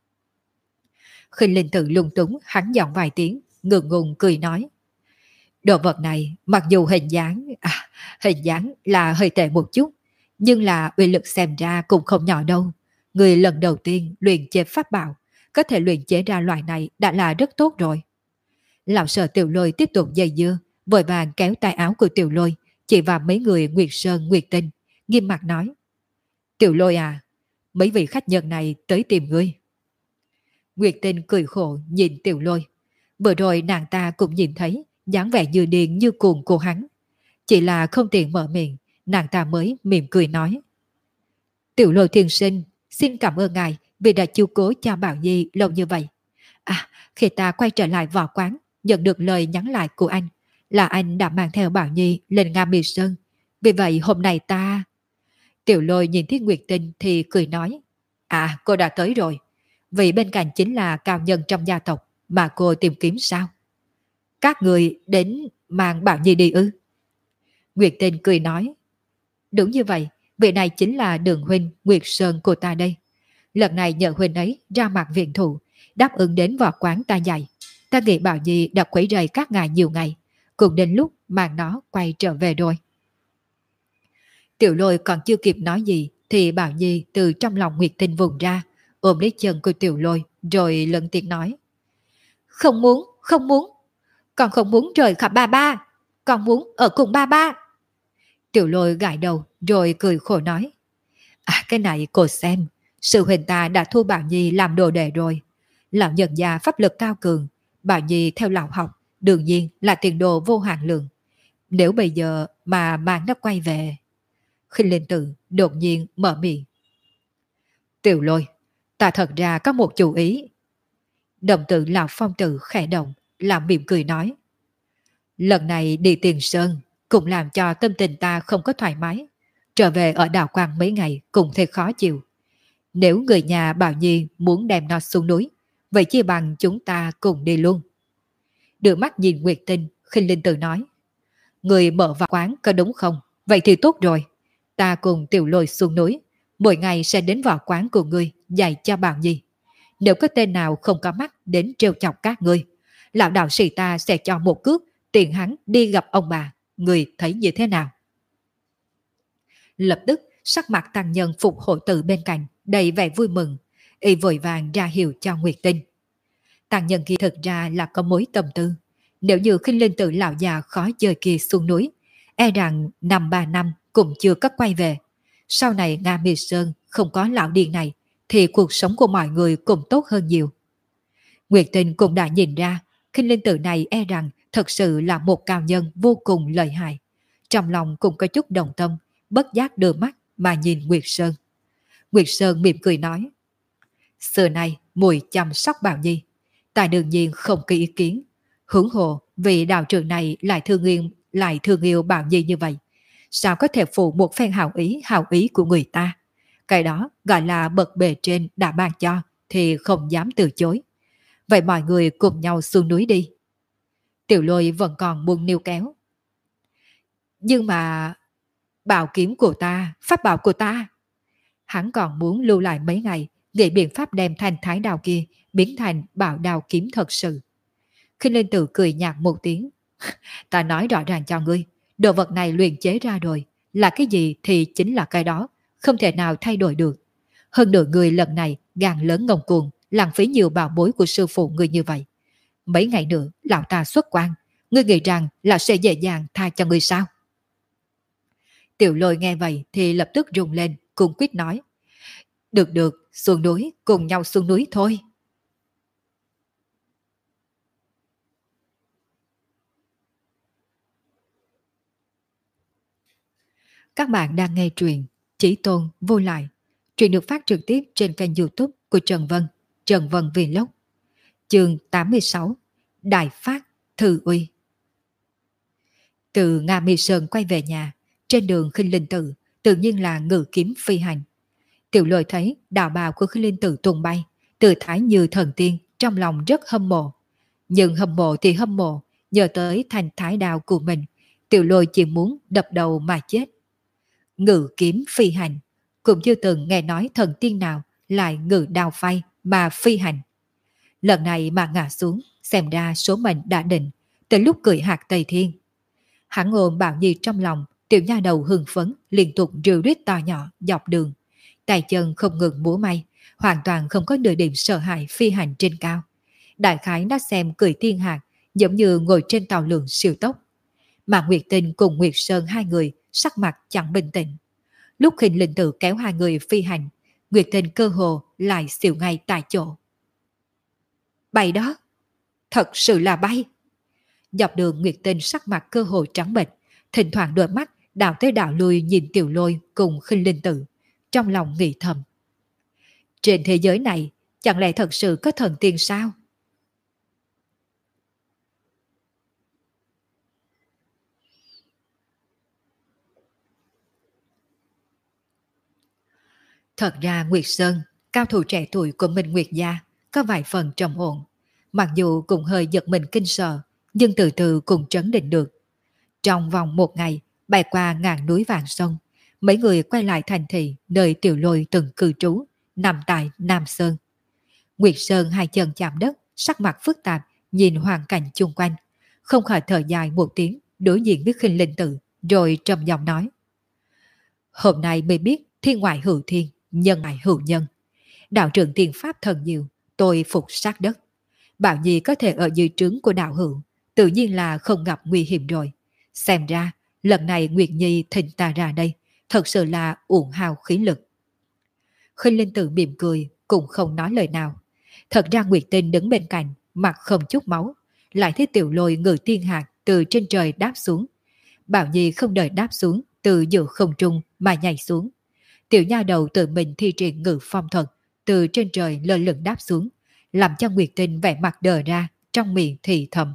Khinh Linh Tử lung túng hắn giọng vài tiếng, ngượng ngùng cười nói. Đồ vật này mặc dù hình dáng là hơi tệ một chút, nhưng là uy lực xem ra cũng không nhỏ đâu. Người lần đầu tiên luyện chế pháp bảo, có thể luyện chế ra loại này đã là rất tốt rồi. Lão sợ Tiểu Lôi tiếp tục dây dưa, vội vàng kéo tay áo của Tiểu Lôi, chỉ vào mấy người Nguyệt Sơn, Nguyệt Tinh, nghiêm mặt nói. Tiểu Lôi à, mấy vị khách nhân này tới tìm ngươi. Nguyệt Tinh cười khổ nhìn Tiểu Lôi. Vừa rồi nàng ta cũng nhìn thấy dáng vẻ như điên như cuồng của hắn. Chỉ là không tiện mở miệng, nàng ta mới mỉm cười nói. Tiểu Lôi thiên sinh, xin cảm ơn ngài vì đã chiếu cố cho Bảo Nhi lâu như vậy. Khi ta quay trở lại võ quán, nhận được lời nhắn lại của anh, là anh đã mang theo Bảo Nhi lên Nga Mi Sơn. Vì vậy hôm nay ta... Tiểu Lôi nhìn thấy Nguyệt Tinh thì cười nói. Cô đã tới rồi. Vì bên cạnh chính là cao nhân trong gia tộc mà cô tìm kiếm sao? Các người đến mang Bảo Nhi đi ư? Nguyệt Tinh cười nói. Đúng như vậy, vị này chính là Đường huynh Nguyệt Sơn của ta đây. Lần này nhờ huynh ấy ra mặt viện thủ, đáp ứng đến võ quán ta dạy. Ta nghĩ Bảo Nhi đã quấy rầy các ngài nhiều ngày, cũng đến lúc mang nó quay trở về rồi. Tiểu Lôi còn chưa kịp nói gì thì Bảo Nhi từ trong lòng Nguyệt Tinh vùng ra, ôm lấy chân của Tiểu Lôi rồi lớn tiếng nói. Không muốn, con không muốn rời khỏi ba ba, con muốn ở cùng ba ba. Tiểu Lôi gãi đầu rồi cười khổ nói. Cái này cô xem, sư huynh ta đã thu Bảo Nhi làm đồ đệ rồi. Lão nhân gia pháp lực cao cường, Bảo Nhi theo lão học, đương nhiên là tiền đồ vô hạn lượng. Nếu bây giờ mà mang nó quay về... Khinh Linh Tử đột nhiên mở miệng. Tiểu Lôi, ta thật ra có một chủ ý. Đồng tử lão phong tử khẽ động, làm mỉm cười nói. Lần này đi Tiền Sơn cũng làm cho tâm tình ta không có thoải mái. Trở về ở đảo Quang mấy ngày cũng thấy khó chịu. Nếu người nhà Bảo Nhi muốn đem nó xuống núi, vậy chỉ bằng chúng ta cùng đi luôn. Đưa mắt nhìn Nguyệt Tinh, Khinh Linh Tử nói. Người mở vào quán có đúng không? Vậy thì tốt rồi. Ta cùng Tiểu Lôi xuống núi, mỗi ngày sẽ đến vào quán của ngươi dạy cho Bảo Nhi. Nếu có tên nào không có mắt đến trêu chọc các ngươi, lão đạo sĩ ta sẽ cho một cước tiền hắn đi gặp ông bà. Ngươi thấy như thế nào? Lập tức sắc mặt tăng nhân Phục Hộ Tử bên cạnh đầy vẻ vui mừng, y vội vàng ra hiệu cho Nguyệt Tinh. Tăng nhân kia thực ra là có mối tâm tư. Nếu như Khinh Linh Tử lão già khó chơi kia xuống núi, e rằng 5-3 năm cũng chưa có quay về. Sau này Nga Mi Sơn không có lão điên này, thì cuộc sống của mọi người cũng tốt hơn nhiều. Nguyệt Tinh cũng đã nhìn ra, Khinh Linh Tử này e rằng thật sự là một cao nhân vô cùng lợi hại. Trong lòng cũng có chút đồng tâm, bất giác đưa mắt mà nhìn Nguyệt Sơn. Nguyệt Sơn mỉm cười nói. Xưa nay mùi chăm sóc Bảo Nhi, ta đương nhiên không có ý kiến. Huống hồ vì đạo trưởng này lại thương yêu Bảo Nhi như vậy, sao có thể phụ một phen hào ý của người ta? Cái đó gọi là bậc bề trên đã ban cho thì không dám từ chối. Vậy mọi người cùng nhau xuống núi đi. Tiểu Lôi vẫn còn muốn níu kéo. Nhưng mà bảo kiếm của ta, pháp bảo của ta. Hắn còn muốn lưu lại mấy ngày, nghĩ biện pháp đem thanh thái đao kia biến thành bảo đao kiếm thật sự. Khinh Linh Tử cười nhạt một tiếng, Ta nói rõ ràng cho ngươi, đồ vật này luyện chế ra rồi, là cái gì thì chính là cái đó, không thể nào thay đổi được. Hơn nữa người lần này gan lớn ngông cuồng, lãng phí nhiều bảo bối của sư phụ người như vậy. Mấy ngày nữa lão ta xuất quan, ngươi nghĩ rằng là sẽ dễ dàng tha cho ngươi sao? Tiểu Lôi nghe vậy thì lập tức rùng lên, cùng quyết nói. Được được, xuống núi, cùng nhau xuống núi thôi. Các bạn đang nghe truyện Chí Tôn Vô Lại. Truyện được phát trực tiếp trên kênh YouTube của Trần Vân, Trần Vân Vlog. Chương 86, Đại Phát Thư Uy. Từ Nga Mi Sơn quay về nhà, trên đường Khinh Linh Tự, tự nhiên là ngự kiếm phi hành. Tiểu Lôi thấy đạo bào của Khinh Linh Tự tung bay, tự thái như thần tiên, trong lòng rất hâm mộ. Nhưng hâm mộ thì hâm mộ, nhờ tới thành thái đạo của mình, Tiểu Lôi chỉ muốn đập đầu mà chết. Ngự kiếm phi hành, cũng chưa từng nghe nói thần tiên nào lại ngự đao phay mà phi hành. Lần này mà ngã xuống, xem ra số mệnh đã định, từ lúc cười hạt Tây Thiên. Hắn ôm Bảo Nhi trong lòng, tiểu nha đầu hưng phấn, liên tục rượu rít to nhỏ dọc đường. Tay chân không ngừng múa may, hoàn toàn không có nửa điểm sợ hãi phi hành trên cao. Đại khái đã xem cười thiên hạt, giống như ngồi trên tàu lượn siêu tốc. Mà Nguyệt Tinh cùng Nguyệt Sơn hai người sắc mặt chẳng bình tĩnh. Lúc Khinh Linh Tử kéo hai người phi hành, Nguyệt Tinh cơ hồ lại xỉu ngay tại chỗ. Bay đó, thật sự là bay. Dọc đường Nguyệt Tinh sắc mặt cơ hồ trắng bệch, thỉnh thoảng đôi mắt đảo tới đảo lui nhìn Tiểu Lôi cùng Khinh Linh Tử, trong lòng nghĩ thầm. Trên thế giới này, chẳng lẽ thật sự có thần tiên sao? Thật ra Nguyệt Sơn, cao thủ trẻ tuổi của Minh Nguyệt Gia, có vài phần trầm ổn. Mặc dù cũng hơi giật mình kinh sợ, nhưng từ từ cũng trấn định được. Trong vòng một ngày, bay qua ngàn núi vàng sông, mấy người quay lại thành thị nơi Tiểu Lôi từng cư trú, nằm tại Nam Sơn. Nguyệt Sơn hai chân chạm đất, sắc mặt phức tạp, nhìn hoàn cảnh chung quanh. Không khỏi thở dài một tiếng, đối diện với Khinh Linh Tử, rồi trầm giọng nói. Hôm nay mới biết thiên ngoại hữu thiên, nhân ngoại hữu nhân. Đạo trưởng tiền pháp thần nhiều, tôi phục sát đất. Bảo Nhi có thể ở dưới trướng của đạo hữu, tự nhiên là không gặp nguy hiểm rồi. Xem ra, lần này Nguyệt Nhi thỉnh ta ra đây, thật sự là uổng hao khí lực. Khinh Linh Tử mỉm cười, cũng không nói lời nào. Thật ra Nguyệt Tinh đứng bên cạnh, mặt không chút máu, lại thấy Tiểu Lôi ngự thiên hạt từ trên trời đáp xuống. Bảo Nhi không đợi đáp xuống, từ giữa không trung mà nhảy xuống. Tiểu nha đầu tự mình thi triển ngự phong thuật, từ trên trời lơ lửng đáp xuống, làm cho Nguyệt Tinh vẻ mặt đờ ra, trong miệng thì thầm.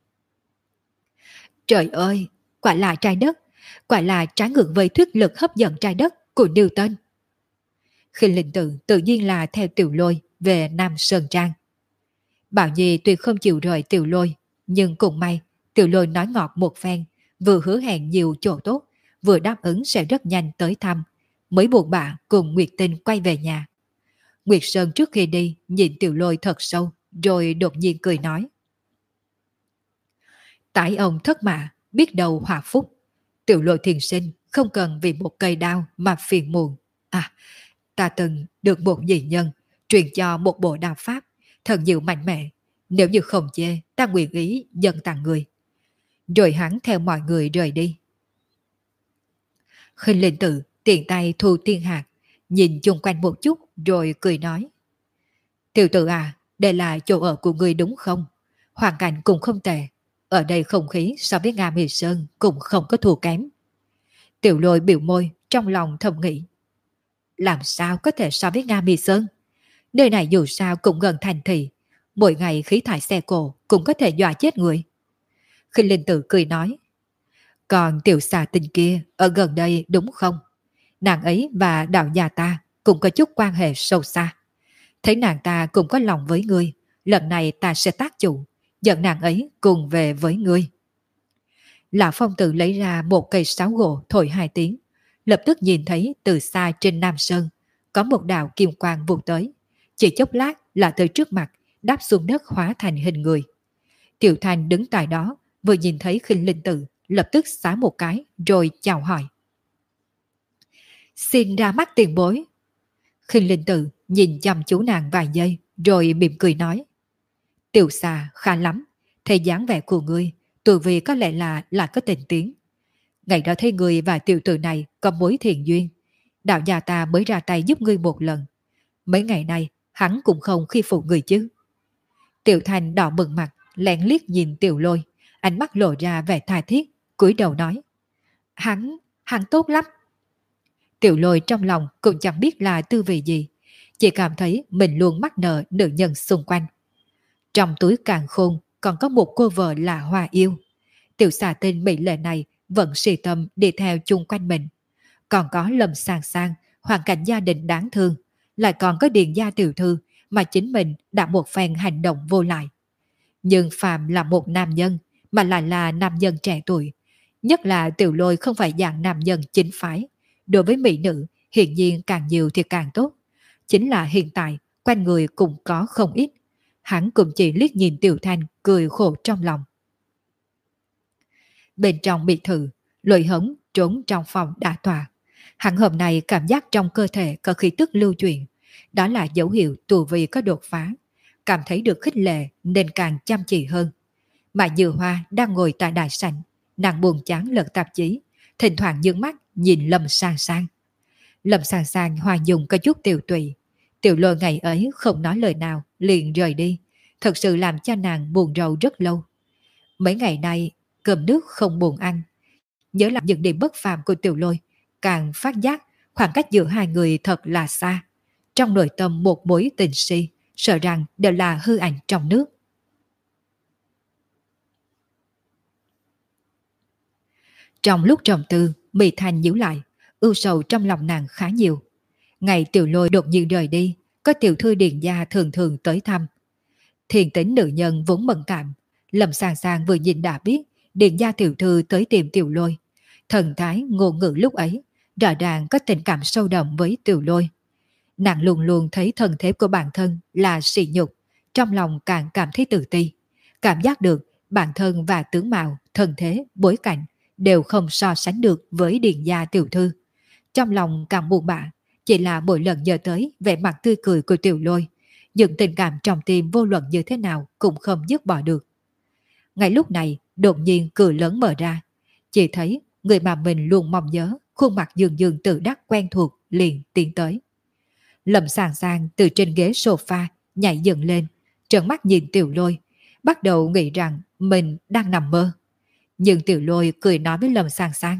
Trời ơi, quả là trái đất, quả là trái ngược với thuyết lực hấp dẫn trái đất của Newton. Khinh Linh Tử tự nhiên là theo Tiểu Lôi về Nam Sơn Trang. Bảo Nhi tuy không chịu rời Tiểu Lôi, nhưng cũng may Tiểu Lôi nói ngọt một phen, vừa hứa hẹn nhiều chỗ tốt, vừa đáp ứng sẽ rất nhanh tới thăm, mới buộc bà cùng Nguyệt Tinh quay về nhà. Nguyệt Sơn trước khi đi nhìn Tiểu Lôi thật sâu, rồi đột nhiên cười nói. Tại ông thất mã, biết đâu hòa phúc. Tiểu Lôi thiền sinh không cần vì một cây đao mà phiền muộn. À, ta từng được một dị nhân truyền cho một bộ đao pháp, thần diệu mạnh mẽ. Nếu như không chê, ta nguyện ý dâng tặng người. Rồi hắn theo mọi người rời đi. Khinh Linh Tử tiện tay thu tiên hạt, nhìn chung quanh một chút rồi cười nói. Tiểu tử à, đây là chỗ ở của người đúng không? Hoàn cảnh cũng không tệ. Ở đây không khí so với Nga Mi Sơn cũng không có thua kém. Tiểu Lôi biểu môi, trong lòng thầm nghĩ. Làm sao có thể so với Nga Mi Sơn? Nơi này dù sao cũng gần thành thị. Mỗi ngày khí thải xe cộ cũng có thể dọa chết người. Khinh Linh Tử cười nói. Còn tiểu xà tình kia ở gần đây đúng không? Nàng ấy và đạo gia ta cũng có chút quan hệ sâu xa. Thấy nàng ta cũng có lòng với ngươi, lần này ta sẽ tác chủ, dẫn nàng ấy cùng về với ngươi. Lão Phong Tử lấy ra một cây sáo gỗ thổi hai tiếng, lập tức nhìn thấy từ xa trên Nam Sơn có một đạo kim quang vụt tới, chỉ chốc lát là tới trước mặt, đáp xuống đất hóa thành hình người. Tiểu Thành đứng tại đó, vừa nhìn thấy Khinh Linh Tử, lập tức xá một cái rồi chào hỏi. Xin ra mắt tiền bối. Khinh Linh Tử nhìn chăm chú nàng vài giây rồi mỉm cười nói. Tiểu xà khá lắm, thấy dáng vẻ của ngươi, tuổi vì có lẽ là có tình tiếng. Ngày đó thấy ngươi và tiểu tử này có mối thiện duyên, đạo gia ta mới ra tay giúp ngươi một lần. Mấy ngày nay hắn cũng không khi phụ người chứ. Tiểu Thành đỏ bừng mặt, lén liếc nhìn Tiểu Lôi, ánh mắt lộ ra vẻ tha thiết, cúi đầu nói. Hắn tốt lắm. Tiểu Lôi trong lòng cũng chẳng biết là tư vị gì, chỉ cảm thấy mình luôn mắc nợ nữ nhân xung quanh. Trong túi càn khôn còn có một cô vợ là Hoa Yêu. Tiểu xà tinh mỹ lệ này vẫn si tâm đi theo chung quanh mình. Còn có Lâm Sang Sang, hoàn cảnh gia đình đáng thương, lại còn có Điền gia tiểu thư mà chính mình đã một phen hành động vô lại. Nhưng Phạm là một nam nhân, mà lại là nam nhân trẻ tuổi. Nhất là Tiểu Lôi không phải dạng nam nhân chính phái. Đối với mỹ nữ, hiện nhiên càng nhiều thì càng tốt. Chính là hiện tại, quanh người cũng có không ít. Hắn cũng chỉ liếc nhìn Tiểu Thanh cười khổ trong lòng. Bên trong biệt thự, Lôi Hống trốn trong phòng đã tòa. Hắn hôm nay cảm giác trong cơ thể có khí tức lưu chuyển. Đó là dấu hiệu tu vi có đột phá. Cảm thấy được khích lệ nên càng chăm chỉ hơn. Mà Dư Hoa đang ngồi tại đại sảnh, nàng buồn chán lật tạp chí, thỉnh thoảng nhướng mắt nhìn Lâm Sang Sang. Lâm Sang Sang hòa dùng có chút tiều tụy. Tiểu Lôi ngày ấy không nói lời nào liền rời đi, thật sự làm cho nàng buồn rầu rất lâu. Mấy ngày nay cơm nước không buồn ăn. Nhớ lại những điểm bất phàm của Tiểu Lôi, càng phát giác khoảng cách giữa hai người thật là xa. Trong nội tâm một mối tình si, sợ rằng đều là hư ảnh trong nước. Trong lúc trầm tư, Mỹ Thành nhíu lại, ưu sầu trong lòng nàng khá nhiều. Ngày Tiểu Lôi đột nhiên rời đi, có tiểu thư Điền gia thường thường tới thăm. Thiền tính nữ nhân vốn mẫn cảm, Lâm Sang Sang vừa nhìn đã biết Điền gia tiểu thư tới tìm Tiểu Lôi. Thần thái ngôn ngữ lúc ấy, rõ ràng có tình cảm sâu đậm với Tiểu Lôi. Nàng luôn luôn thấy thân thế của bản thân là sỉ nhục, trong lòng càng cảm thấy tự ti. Cảm giác được bản thân và tướng mạo, thân thế, bối cảnh đều không so sánh được với Điền gia tiểu thư. Trong lòng càng buồn bã, chỉ là mỗi lần nhớ tới vẻ mặt tươi cười của Tiểu Lôi, những tình cảm trong tim vô luận như thế nào cũng không dứt bỏ được. Ngay lúc này, đột nhiên cửa lớn mở ra, chỉ thấy người mà mình luôn mong nhớ, khuôn mặt dường dường tự đắc quen thuộc liền tiến tới. Lâm Sàng Sang từ trên ghế sofa nhảy dựng lên, trợn mắt nhìn Tiểu Lôi, bắt đầu nghĩ rằng mình đang nằm mơ. Nhưng Tiểu Lôi cười nói với Lâm Sàng Sang.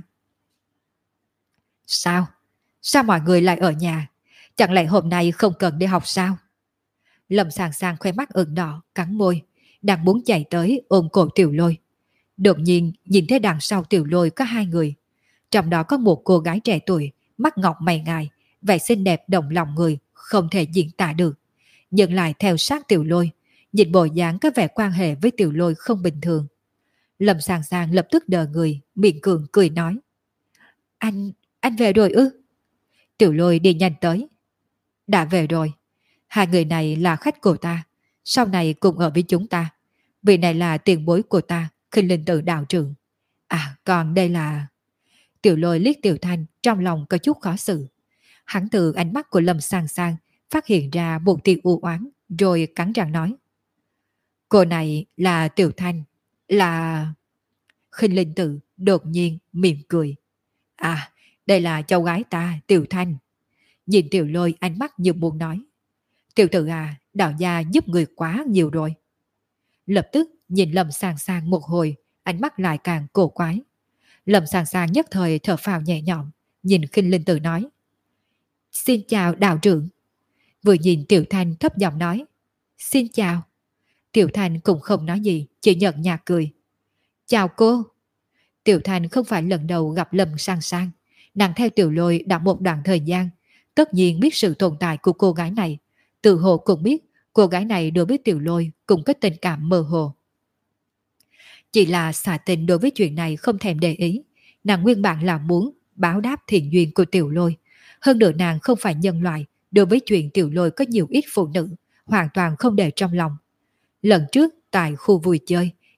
Sao? Sao mọi người lại ở nhà? Chẳng lẽ hôm nay không cần đi học sao? Lâm Sàng Sang khoe mắt ửng đỏ, cắn môi, đang muốn chạy tới ôm cổ Tiểu Lôi. Đột nhiên nhìn thấy đằng sau Tiểu Lôi có hai người. Trong đó có một cô gái trẻ tuổi, mắt ngọc mày ngài, vẻ xinh đẹp động lòng người, không thể diễn tả được. Nhưng lại theo sát Tiểu Lôi, nhìn bộ dáng có vẻ quan hệ với Tiểu Lôi không bình thường. Lâm Sàng Sang lập tức đờ người, miệng cường cười nói. Anh về rồi ư? Tiểu Lôi đi nhanh tới. Đã về rồi. Hai người này là khách của ta, sau này cùng ở với chúng ta. Vị này là tiền bối của ta, Khinh Linh Tử đạo trưởng. À, còn đây là... Tiểu Lôi liếc Tiểu Thanh, trong lòng có chút khó xử. Hắn từ ánh mắt của Lâm Sang Sang phát hiện ra một tia u oán, rồi cắn răng nói. Cô này là Tiểu Thanh, là... Khinh Linh Tử đột nhiên mỉm cười. À, đây là cháu gái ta, Tiểu Thanh. Nhìn Tiểu Lôi ánh mắt như buồn nói. Tiểu tử à, đạo gia giúp người quá nhiều rồi. Lập tức nhìn Lâm Sang Sang một hồi, ánh mắt lại càng cổ quái. Lâm Sang Sang nhất thời thở phào nhẹ nhõm, nhìn Khinh Linh Tử nói. Xin chào đạo trưởng. Vừa nhìn Tiểu Thanh thấp giọng nói. Xin chào. Tiểu Thanh cũng không nói gì, chỉ nhận nhạt cười. Chào cô. Tiểu Thanh không phải lần đầu gặp Lâm Sang Sang. Nàng theo Tiểu Lôi đã một đoạn thời gian, tất nhiên biết sự tồn tại của cô gái này. Tự hồ cũng biết cô gái này đối với Tiểu Lôi cũng có tình cảm mơ hồ. Chỉ là xả tình đối với chuyện này không thèm để ý. Nàng nguyên bản là muốn báo đáp thiện duyên của Tiểu Lôi. Hơn nữa nàng không phải nhân loại, đối với chuyện Tiểu Lôi có nhiều ít phụ nữ, hoàn toàn không để trong lòng. Lần trước tại khu vui chơi,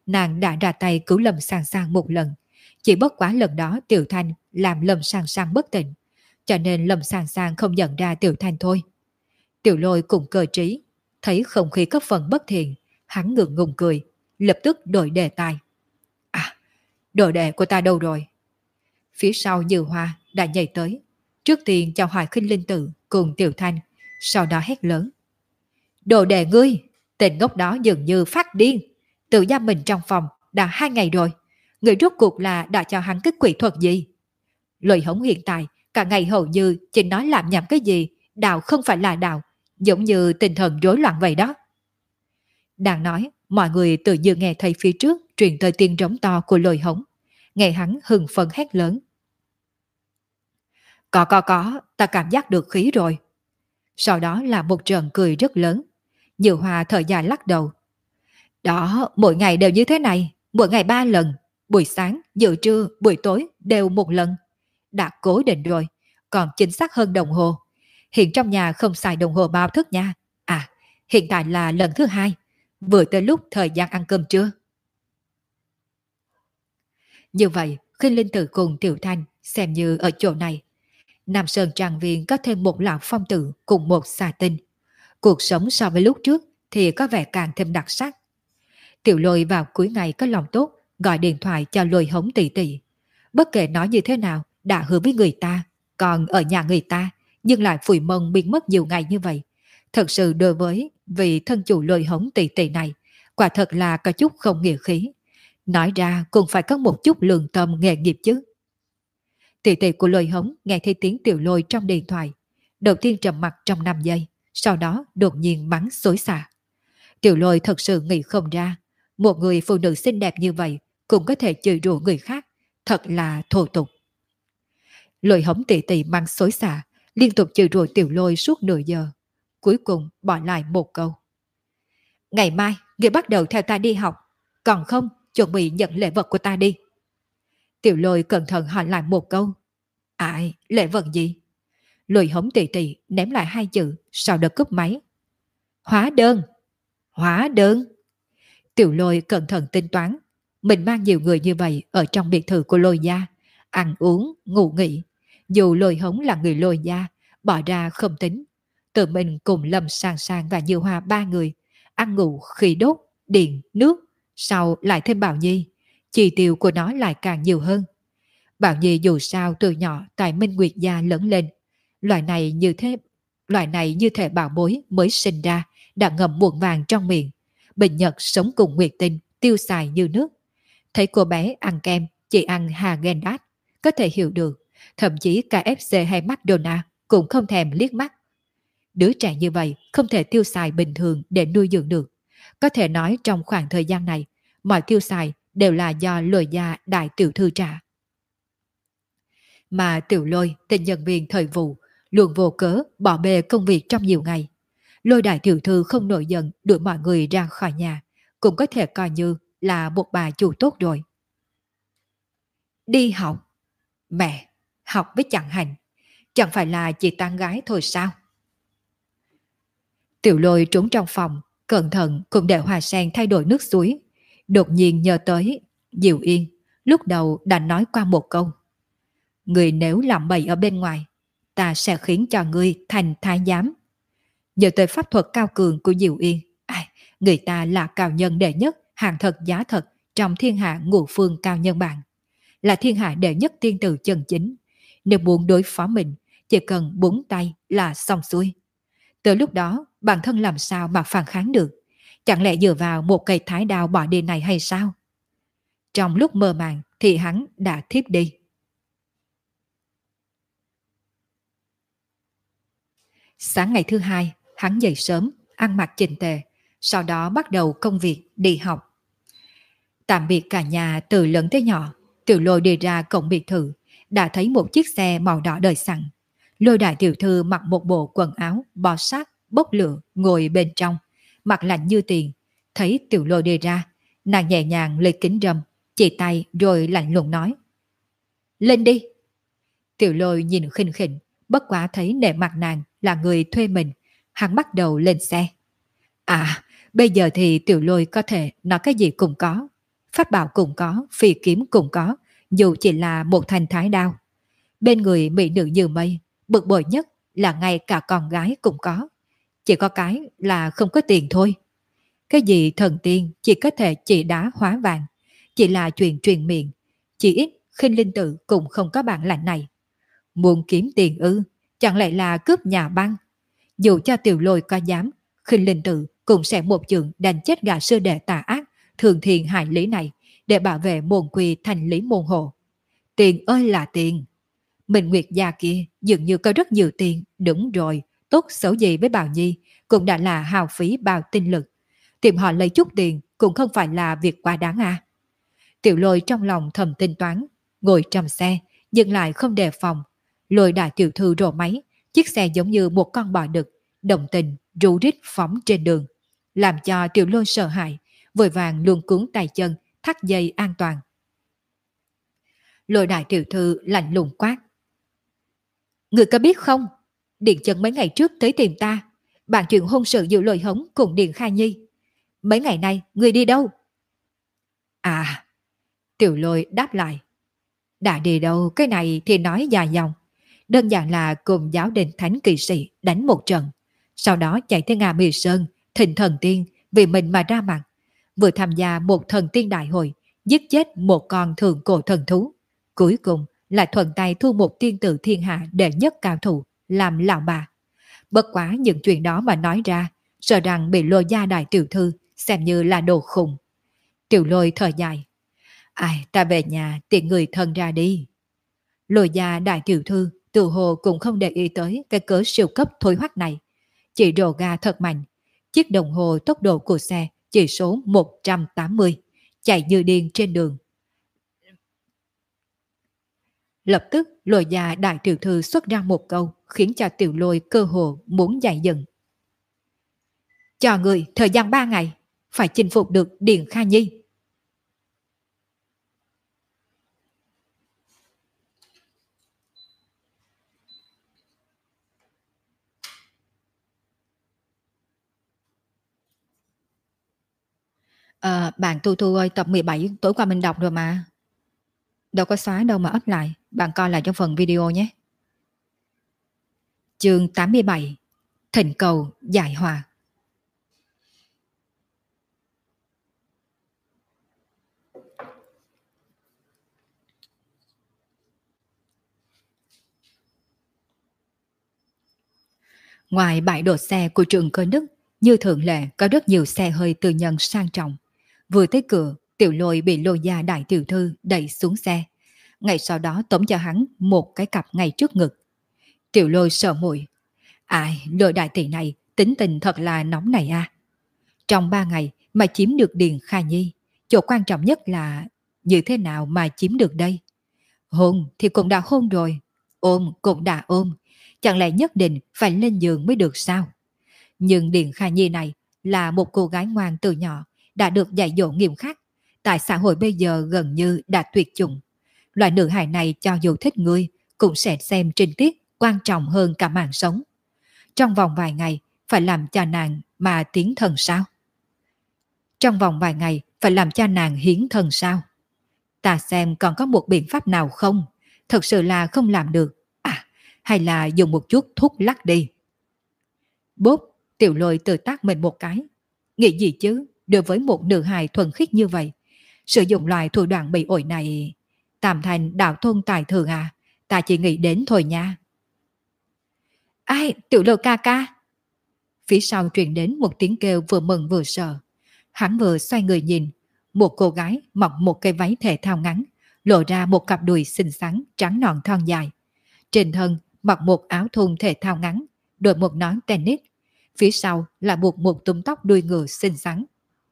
nàng đã ra tay cứu Lâm Sang Sang một lần. Chỉ bất quá lần đó Tiểu Thanh làm Lâm Sang Sang bất tỉnh, cho nên Lâm Sang Sang không nhận ra Tiểu Thanh thôi. Tiểu Lôi cùng cơ trí, thấy không khí có phần bất thiện, hắn ngượng ngùng cười, lập tức đổi đề tài. À, đồ đệ của ta đâu rồi? Phía sau Như Hoa đã nhảy tới, trước tiên chào hỏi Khinh Linh Tử cùng Tiểu Thanh, sau đó hét lớn. Đồ đệ ngươi, tên ngốc đó dường như phát điên, tự giam mình trong phòng đã 2 ngày rồi. Người rốt cuộc là đã cho hắn cái quỷ thuật gì? Lời hống hiện tại, cả ngày hầu như chỉ nói làm nhảm cái gì, đạo không phải là đạo, giống như tinh thần rối loạn vậy đó. Đang nói, mọi người tự như nghe thấy phía trước truyền tới tiếng rống to của lời hống. Nghe hắn hừng phấn hét lớn. Có, ta cảm giác được khí rồi. Sau đó là một trận cười rất lớn. Như Hoa thở dài lắc đầu. Đó, mỗi ngày đều như thế này, mỗi ngày 3 lần, buổi sáng, giữa trưa, buổi tối đều một lần. Đã cố định rồi, còn chính xác hơn đồng hồ. Hiện trong nhà không xài đồng hồ báo thức nha. À, hiện tại là lần thứ 2, vừa tới lúc thời gian ăn cơm trưa. Như vậy, Khinh Linh Tử cùng Tiểu Thanh xem như ở chỗ này. Nam Sơn Trang Viên có thêm một lão phong tử cùng một xà tinh. Cuộc sống so với lúc trước thì có vẻ càng thêm đặc sắc. Tiểu Lôi vào cuối ngày có lòng tốt, gọi điện thoại cho Lôi Hống tỷ tỷ. Bất kể nói như thế nào, đã hứa với người ta, còn ở nhà người ta, nhưng lại phủi mông biến mất nhiều ngày như vậy. Thật sự đối với vị thân chủ Lôi Hống tỷ tỷ này, quả thật là có chút không nghĩa khí. Nói ra cũng phải có một chút lương tâm nghề nghiệp chứ. Tỷ tỷ của Lôi Hống nghe thấy tiếng Tiểu Lôi trong điện thoại. Đầu tiên trầm mặt trong 5 giây, sau đó đột nhiên mắng xối xả. Tiểu Lôi thật sự nghĩ không ra, một người phụ nữ xinh đẹp như vậy cũng có thể chửi rủa người khác, thật là thô tục. Lôi Hống tỷ tỷ mắng xối xả, liên tục chửi rủa Tiểu Lôi suốt nửa giờ. Cuối cùng bỏ lại một câu. Ngày mai, người bắt đầu theo ta đi học, còn không, chuẩn bị nhận lễ vật của ta đi. Tiểu Lôi cẩn thận hỏi lại một câu. Ai, lễ vật gì? Lôi Hống tỷ tỷ ném lại 2 chữ, sau đó cúp máy. Hóa đơn. Hóa đơn. Tiểu Lôi cẩn thận tính toán. Mình mang nhiều người như vậy ở trong biệt thự của Lôi gia. Ăn uống, ngủ nghỉ. Dù Lôi Hống là người Lôi gia, bỏ ra không tính. Tự mình cùng Lâm Sang Sang và Như Hoa 3 người. Ăn ngủ, khí đốt, điện, nước. Sau lại thêm Bảo Nhi. Chi tiêu của nó lại càng nhiều hơn. Bảo Nhi dù sao từ nhỏ tại Minh Nguyệt gia lớn lên. Loại này như thể bảo bối mới sinh ra, đã ngậm muỗng vàng trong miệng. Bình Nhật sống cùng Nguyệt Tinh, tiêu xài như nước. Thấy cô bé ăn kem, chỉ ăn Häagen-Dazs, có thể hiểu được. Thậm chí KFC hay McDonald's cũng không thèm liếc mắt. Đứa trẻ như vậy không thể tiêu xài bình thường để nuôi dưỡng được. Có thể nói trong khoảng thời gian này, mọi tiêu xài đều là do Lôi gia đại tiểu thư trả. Mà Tiểu Lôi, tên nhân viên thời vụ, luôn vô cớ bỏ bê công việc trong nhiều ngày. Lôi đại tiểu thư không nổi giận đuổi mọi người ra khỏi nhà, cũng có thể coi như là một bà chủ tốt rồi. Đi học. Mẹ, học với chẳng hành. Chẳng phải là chỉ tán gái thôi sao? Tiểu Lôi trốn trong phòng, cẩn thận cùng để Hoa Sen thay đổi nước suối. Đột nhiên nhớ tới Diệu Yên, lúc đầu đã nói qua một câu. Người nếu làm bậy ở bên ngoài, ta sẽ khiến cho ngươi thành thái giám. Nhờ tới pháp thuật cao cường của Diệu Yên, người ta là cao nhân đệ nhất, hàng thật giá thật trong thiên hạ ngũ phương cao nhân bảng, là thiên hạ đệ nhất tiên tử chân chính. Nếu muốn đối phó mình, chỉ cần búng tay là xong xuôi. Từ lúc đó, bản thân làm sao mà phản kháng được? Chẳng lẽ dựa vào một cây thái đao bỏ đi này hay sao? Trong lúc mơ màng thì hắn đã thiếp đi. Sáng ngày thứ 2, hắn dậy sớm, ăn mặc chỉnh tề, sau đó bắt đầu công việc đi học. Tạm biệt cả nhà từ lớn tới nhỏ, Tiểu Lôi đi ra cổng biệt thự, đã thấy một chiếc xe màu đỏ đợi sẵn. Lôi đại tiểu thư mặc một bộ quần áo bó sát, bốc lửa, ngồi bên trong, mặt lạnh như tiền. Thấy Tiểu Lôi đi ra, nàng nhẹ nhàng lấy kính râm, chỉ tay rồi lạnh lùng nói. Lên đi. Tiểu Lôi nhìn khinh khỉnh, bất quá thấy nể mặt nàng là người thuê mình, hắn bắt đầu lên xe. À, bây giờ thì Tiểu Lôi có thể nói cái gì cũng có. pháp bảo cũng có, phi kiếm cũng có, dù chỉ là một thanh thái đao. Bên người mỹ nữ như mây, bực bội nhất là ngay cả con gái cũng có. Chỉ có cái là không có tiền thôi. Cái gì thần tiên chỉ có thể chỉ đá hóa vàng, chỉ là chuyện truyền miệng. Chỉ ít Khinh Linh Tự cũng không có bản lãnh này. Muốn kiếm tiền ư, chẳng lẽ là cướp nhà băng? Dù cho Tiểu Lôi có dám, Khinh Linh Tự cũng sẽ một chưởng đánh chết gã sư đệ tà ác, thường thiền hại lý này, để bảo vệ môn quy thành lý môn hộ. Tiền ơi là tiền! Minh Nguyệt gia kia dường như có rất nhiều tiền, đúng rồi, tốt xấu gì với Bào Nhi, cũng đã là hao phí bao tinh lực. Tìm họ lấy chút tiền cũng không phải là việc quá đáng à. Tiểu Lôi trong lòng thầm tính toán, ngồi trong xe, dừng lại không đề phòng. Lôi đại tiểu thư rồ máy, chiếc xe giống như một con bò đực, đồng tình, ru rít phóng trên đường, làm cho Tiểu Lôi sợ hãi, vội vàng luồn cuốn tay chân, thắt dây an toàn. Lôi đại tiểu thư lạnh lùng quát. Người có biết không? Điện Chân mấy ngày trước tới tìm ta, bàn chuyện hôn sự giữa Lôi Hống cùng Điện Khai Nhi. Mấy ngày nay, người đi đâu? À, Tiểu Lôi đáp lại. Đã đi đâu cái này thì nói dài dòng. Đơn giản là cùng giáo đình thánh kỵ sĩ đánh một trận. Sau đó chạy tới Nga Mi Sơn, thịnh thần tiên vì mình mà ra mặt. Vừa tham gia một thần tiên đại hội, giết chết một con thượng cổ thần thú. Cuối cùng lại thuận tay thu một tiên tử thiên hạ đệ nhất cao thủ, làm lão bà. Bất quá những chuyện đó mà nói ra, sợ rằng bị Lôi gia đại tiểu thư xem như là đồ khùng. Tiểu Lôi thở dài. Ai, ta về nhà tiện người thân ra đi. Lôi gia đại tiểu thư tự hồ cũng không để ý tới cái cớ siêu cấp thối hoắc này. Chỉ rồ ga thật mạnh. Chiếc đồng hồ tốc độ của xe chỉ số 180, chạy như điên trên đường. Lập tức Lôi gia đại tiểu thư xuất ra một câu khiến cho Tiểu Lôi cơ hồ muốn dậy dừng. Cho người thời gian 3 ngày, phải chinh phục được Điện Kha Nhi. Bạn Thu Thu ơi, tập 17 tối qua mình đọc rồi mà. Đâu có xóa đâu mà up lại, bạn coi lại trong phần video nhé. Chương 87. Thỉnh cầu giải hòa. Ngoài bãi đỗ xe của trường Cơ Đức, như thường lệ có rất nhiều xe hơi tư nhân sang trọng. Vừa tới cửa, Tiểu Lôi bị Lôi gia đại tiểu thư đẩy xuống xe. Ngay sau đó tống cho hắn một cái cặp ngay trước ngực. Tiểu Lôi sợ mũi. Ai, Lôi đại tỷ này tính tình thật là nóng này à. Trong 3 ngày mà chiếm được Điền Kha Nhi, chỗ quan trọng nhất là như thế nào mà chiếm được đây? Hôn thì cũng đã hôn rồi, ôm cũng đã ôm, chẳng lẽ nhất định phải lên giường mới được sao? Nhưng Điền Kha Nhi này là một cô gái ngoan từ nhỏ, đã được dạy dỗ nghiêm khắc, tại xã hội bây giờ gần như đã tuyệt chủng. Loại nữ hài này cho dù thích ngươi, cũng sẽ xem trinh tiết quan trọng hơn cả mạng sống. Trong vòng vài ngày phải làm cho nàng mà tiến thần sao? Trong vòng vài ngày phải làm cho nàng hiến thần sao? Ta xem còn có một biện pháp nào không? Thật sự là không làm được. À, hay là dùng một chút thuốc lắc đi. Bốp, Tiểu Lôi tự tác mình một cái. Nghĩ gì chứ, đối với một nữ hài thuần khiết như vậy, sử dụng loại thủ đoạn bị ổi này, Tam Thành đạo thôn tài thường à, ta chỉ nghĩ đến thôi nha. Ai, Tiểu Lôi ca ca. Phía sau truyền đến một tiếng kêu vừa mừng vừa sợ. Hắn vừa xoay người nhìn, một cô gái mặc một cái váy thể thao ngắn, lộ ra một cặp đùi xinh xắn, trắng nõn thon dài. Trên thân mặc một áo thun thể thao ngắn, đội một nón tennis. Phía sau là buộc một túm tóc đuôi ngựa xinh xắn.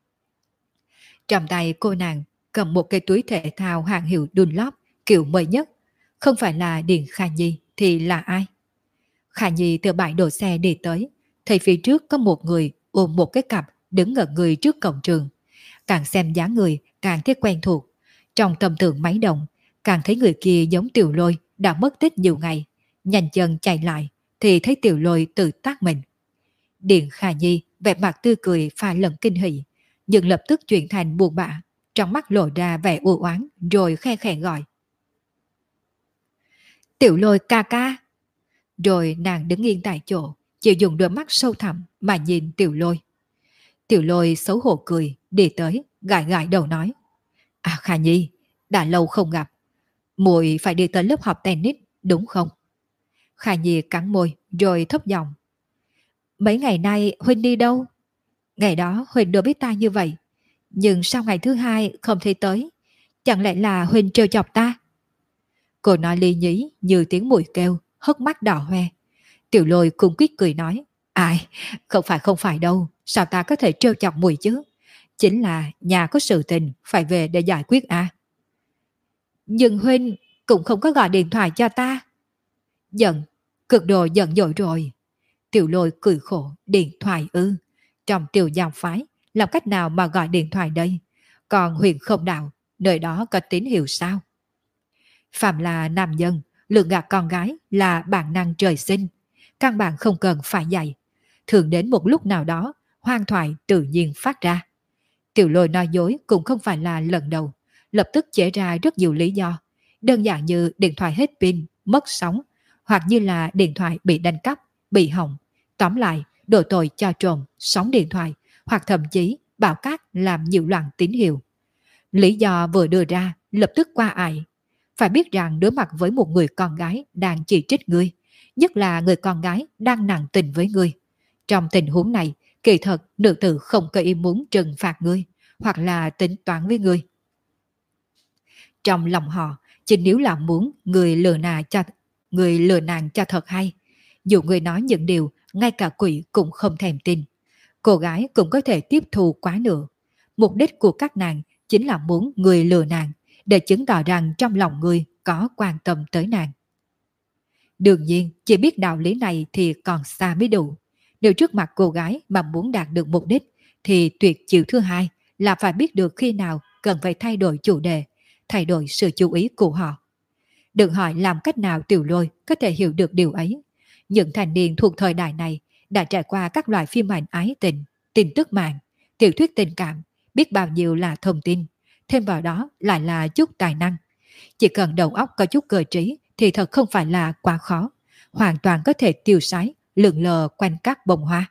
Trong tay cô nàng cầm một cái túi thể thao hàng hiệu Dunlop kiểu mới nhất. Không phải là Điền Kha Nhi thì là ai? Kha Nhi từ bãi đổ xe đi tới, thấy phía trước có một người ôm một cái cặp đứng ngẩn người trước cổng trường. Càng xem dáng người càng thấy quen thuộc. Trong tâm tưởng máy động, càng thấy người kia giống Tiểu Lôi đã mất tích nhiều ngày. Nhanh chân chạy lại thì thấy Tiểu Lôi tự tác mình. Điền Kha Nhi vẻ mặt tươi cười pha lẫn kinh hỉ, nhưng lập tức chuyển thành buồn bã. trong mắt lộ ra vẻ u oán rồi khe khẽ gọi. Tiểu Lôi ca ca. Rồi nàng đứng yên tại chỗ, chỉ dùng đôi mắt sâu thẳm mà nhìn Tiểu Lôi. Tiểu Lôi xấu hổ cười, đi tới, gãi gãi đầu nói. À Kha Nhi, đã lâu không gặp. Muội phải đi tới lớp học tennis, đúng không? Kha Nhi cắn môi, rồi thấp giọng. Mấy ngày nay Huynh đi đâu? Ngày đó Huynh đưa biết ta như vậy. Nhưng sao ngày thứ hai không thấy tới? Chẳng lẽ là Huynh trêu chọc ta? Cô nói ly nhí như tiếng muội kêu, hốc mắt đỏ hoe. Tiểu Lôi cung quýt cười nói. Ai, không phải đâu. Sao ta có thể trêu chọc muội chứ? Chính là nhà có sự tình phải về để giải quyết à? Nhưng Huynh cũng không có gọi điện thoại cho ta. Giận, cực độ giận dỗi rồi. Tiểu Lôi cười khổ, điện thoại ư? Trong Tiểu Giao phái, làm cách nào mà gọi điện thoại đây? Còn huyện không đạo, nơi đó có tín hiệu sao? Phạm là nam nhân, lường gạt con gái là bản năng trời sinh. Căn bản không cần phải dạy. Thường đến một lúc nào đó, hoang thoại tự nhiên phát ra. Tiểu Lôi nói dối cũng không phải là lần đầu, lập tức chế ra rất nhiều lý do. Đơn giản như điện thoại hết pin, mất sóng, hoặc như là điện thoại bị đánh cắp, bị hỏng. Tóm lại, đổ tội cho trộm, sóng điện thoại, hoặc thậm chí bảo cát làm nhiều loạn tín hiệu. Lý do vừa đưa ra, lập tức qua ải. Phải biết rằng đối mặt với một người con gái đang chỉ trích ngươi, nhất là người con gái đang nặng tình với ngươi. Trong tình huống này, kỳ thật nữ tử không có ý muốn trừng phạt ngươi, hoặc là tính toán với ngươi. Trong lòng họ, chỉ nếu là muốn người lừa nàng cho thật hay. Dù người nói những điều ngay cả quỷ cũng không thèm tin, cô gái cũng có thể tiếp thu quá nữa. Mục đích của các nàng chính là muốn người lừa nàng, để chứng tỏ rằng trong lòng người có quan tâm tới nàng. Đương nhiên, chỉ biết đạo lý này thì còn xa mới đủ. Nếu trước mặt cô gái mà muốn đạt được mục đích, thì tuyệt chiêu thứ hai là phải biết được khi nào cần phải thay đổi chủ đề, thay đổi sự chú ý của họ. Đừng hỏi làm cách nào Tiểu Lôi có thể hiểu được điều ấy. Những thanh niên thuộc thời đại này đã trải qua các loại phim ảnh ái tình, tin tức mạng, tiểu thuyết tình cảm, biết bao nhiêu là thông tin. Thêm vào đó lại là chút tài năng. Chỉ cần đầu óc có chút cơ trí thì thật không phải là quá khó. Hoàn toàn có thể tiêu sái, lượn lờ quanh các bông hoa.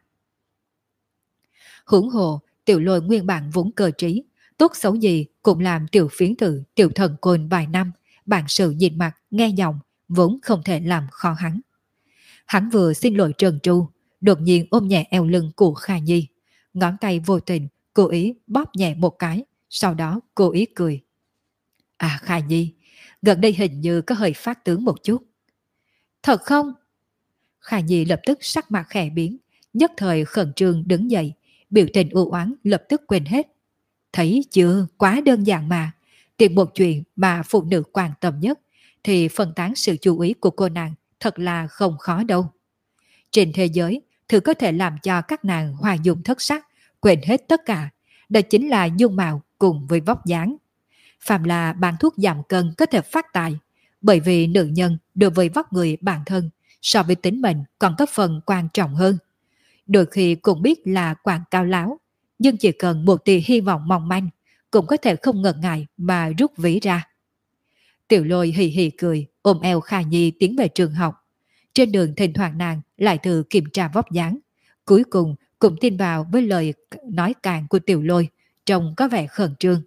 Huống hồ, Tiểu Lôi nguyên bản vốn cơ trí, tốt xấu gì cũng làm tiểu phiến tử, tiểu thần côn vài năm, bản sự nhìn mặt, nghe giọng, vốn không thể làm khó hắn. Hắn vừa xin lỗi Trần Tru, đột nhiên ôm nhẹ eo lưng của Kha Nhi, ngón tay vô tình cố ý bóp nhẹ một cái, sau đó cố ý cười. À Kha Nhi, gần đây hình như có hơi phát tướng một chút. Thật không? Kha Nhi lập tức sắc mặt khẽ biến, nhất thời khẩn trương đứng dậy, biểu tình u oán lập tức quên hết. Thấy chưa, quá đơn giản mà. Tìm một chuyện mà phụ nữ quan tâm nhất thì phân tán sự chú ý của cô nàng thật là không khó đâu. Trên thế giới, thứ có thể làm cho các nàng hoa dung thất sắc, quên hết tất cả, đó chính là dung mạo cùng với vóc dáng. Phàm là bán thuốc giảm cân có thể phát tài, bởi vì nữ nhân đối với vóc người bản thân so với tính mệnh còn có phần quan trọng hơn. Đôi khi cũng biết là quảng cao láo, nhưng chỉ cần một tia hy vọng mong manh cũng có thể không ngần ngại mà rút ví ra. Tiểu Lôi hì hì cười, ôm eo Kha Nhi tiến về trường học. Trên đường thỉnh thoảng nàng lại thử kiểm tra vóc dáng, cuối cùng cũng tin vào với lời nói càng của Tiểu Lôi, trông có vẻ khẩn trương.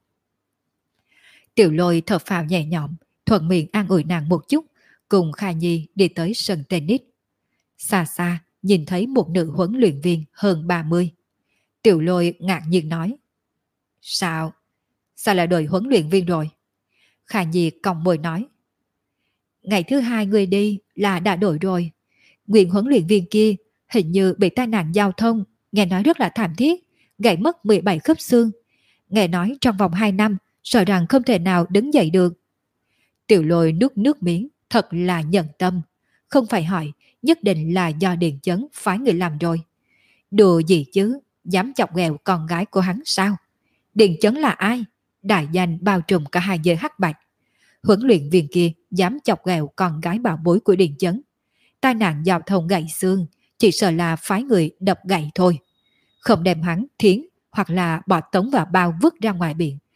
Tiểu Lôi thở phào nhẹ nhõm, thuận miệng an ủi nàng một chút, cùng Kha Nhi đi tới sân tennis. Xa xa nhìn thấy một nữ huấn luyện viên hơn 30. Tiểu Lôi ngạc nhiên nói. Sao? Sao lại đổi huấn luyện viên rồi? Kha Nhi cong môi nói. Ngày thứ hai người đi là đã đổi rồi. Nguyên huấn luyện viên kia hình như bị tai nạn giao thông, nghe nói rất là thảm thiết, gãy mất 17 khớp xương. Nghe nói trong vòng 2 năm sợ rằng không thể nào đứng dậy được. Tiểu Lôi nuốt nước miếng, thật là nhận tâm. Không phải hỏi, nhất định là do Điền Chấn phái người làm rồi. Đùa gì chứ, dám chọc ghẹo con gái của hắn sao? Điền Chấn là ai? Đại danh bao trùm cả hai giới hắc bạch. Huấn luyện viên kia dám chọc ghẹo con gái bảo bối của Điền Chấn. Tai nạn giao thông gãy xương, chỉ sợ là phái người đập gãy thôi. Không đem hắn thiến hoặc là bỏ tống vào bao vứt ra ngoài biển,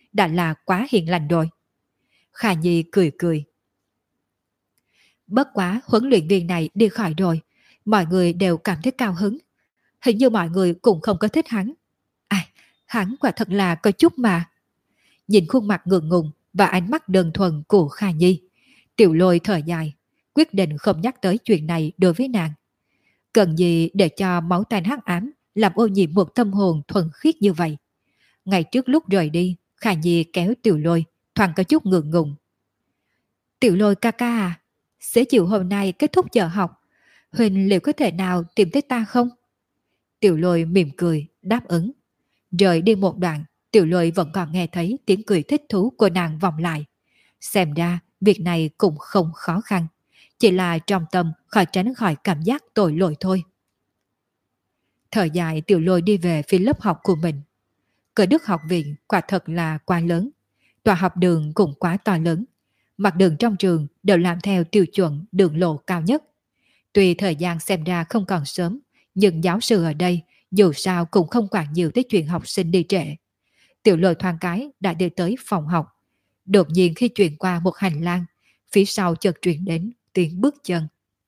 đã là quá hiền lành rồi. Khả Nhi cười cười. Bất quá huấn luyện viên này đi khỏi rồi, mọi người đều cảm thấy cao hứng. Hình như mọi người cũng không có thích hắn. Ai, hắn quả thật là có chút mà. Nhìn khuôn mặt ngượng ngùng và ánh mắt đơn thuần của Khả Nhi, Tiểu Lôi thở dài, quyết định không nhắc tới chuyện này đối với nàng. Cần gì để cho máu tanh hắc ám làm ô nhiễm một tâm hồn thuần khiết như vậy. Ngày trước lúc rời đi, Khả Nhi kéo Tiểu Lôi, thoáng có chút ngượng ngùng. Tiểu Lôi ca ca à, xế chiều hôm nay kết thúc giờ học, Huỳnh liệu có thể nào tìm thấy ta không? Tiểu Lôi mỉm cười, đáp ứng. Rời đi một đoạn, Tiểu Lôi vẫn còn nghe thấy tiếng cười thích thú của nàng vọng lại. Xem ra, việc này cũng không khó khăn. Chỉ là trong tâm khỏi tránh khỏi cảm giác tội lỗi thôi. Thời dài Tiểu Lôi đi về phía lớp học của mình. Cờ Đức học viện quả thật là quá lớn. Tòa học đường cũng quá to lớn. Mặt đường trong trường đều làm theo tiêu chuẩn đường lộ cao nhất. Tuy thời gian xem ra không còn sớm, nhưng giáo sư ở đây dù sao cũng không quản nhiều tới chuyện học sinh đi trễ. Tiểu Lôi thoáng cái đã đi tới phòng học. Đột nhiên khi chuyển qua một hành lang, phía sau chợt truyền đến tiếng bước chân.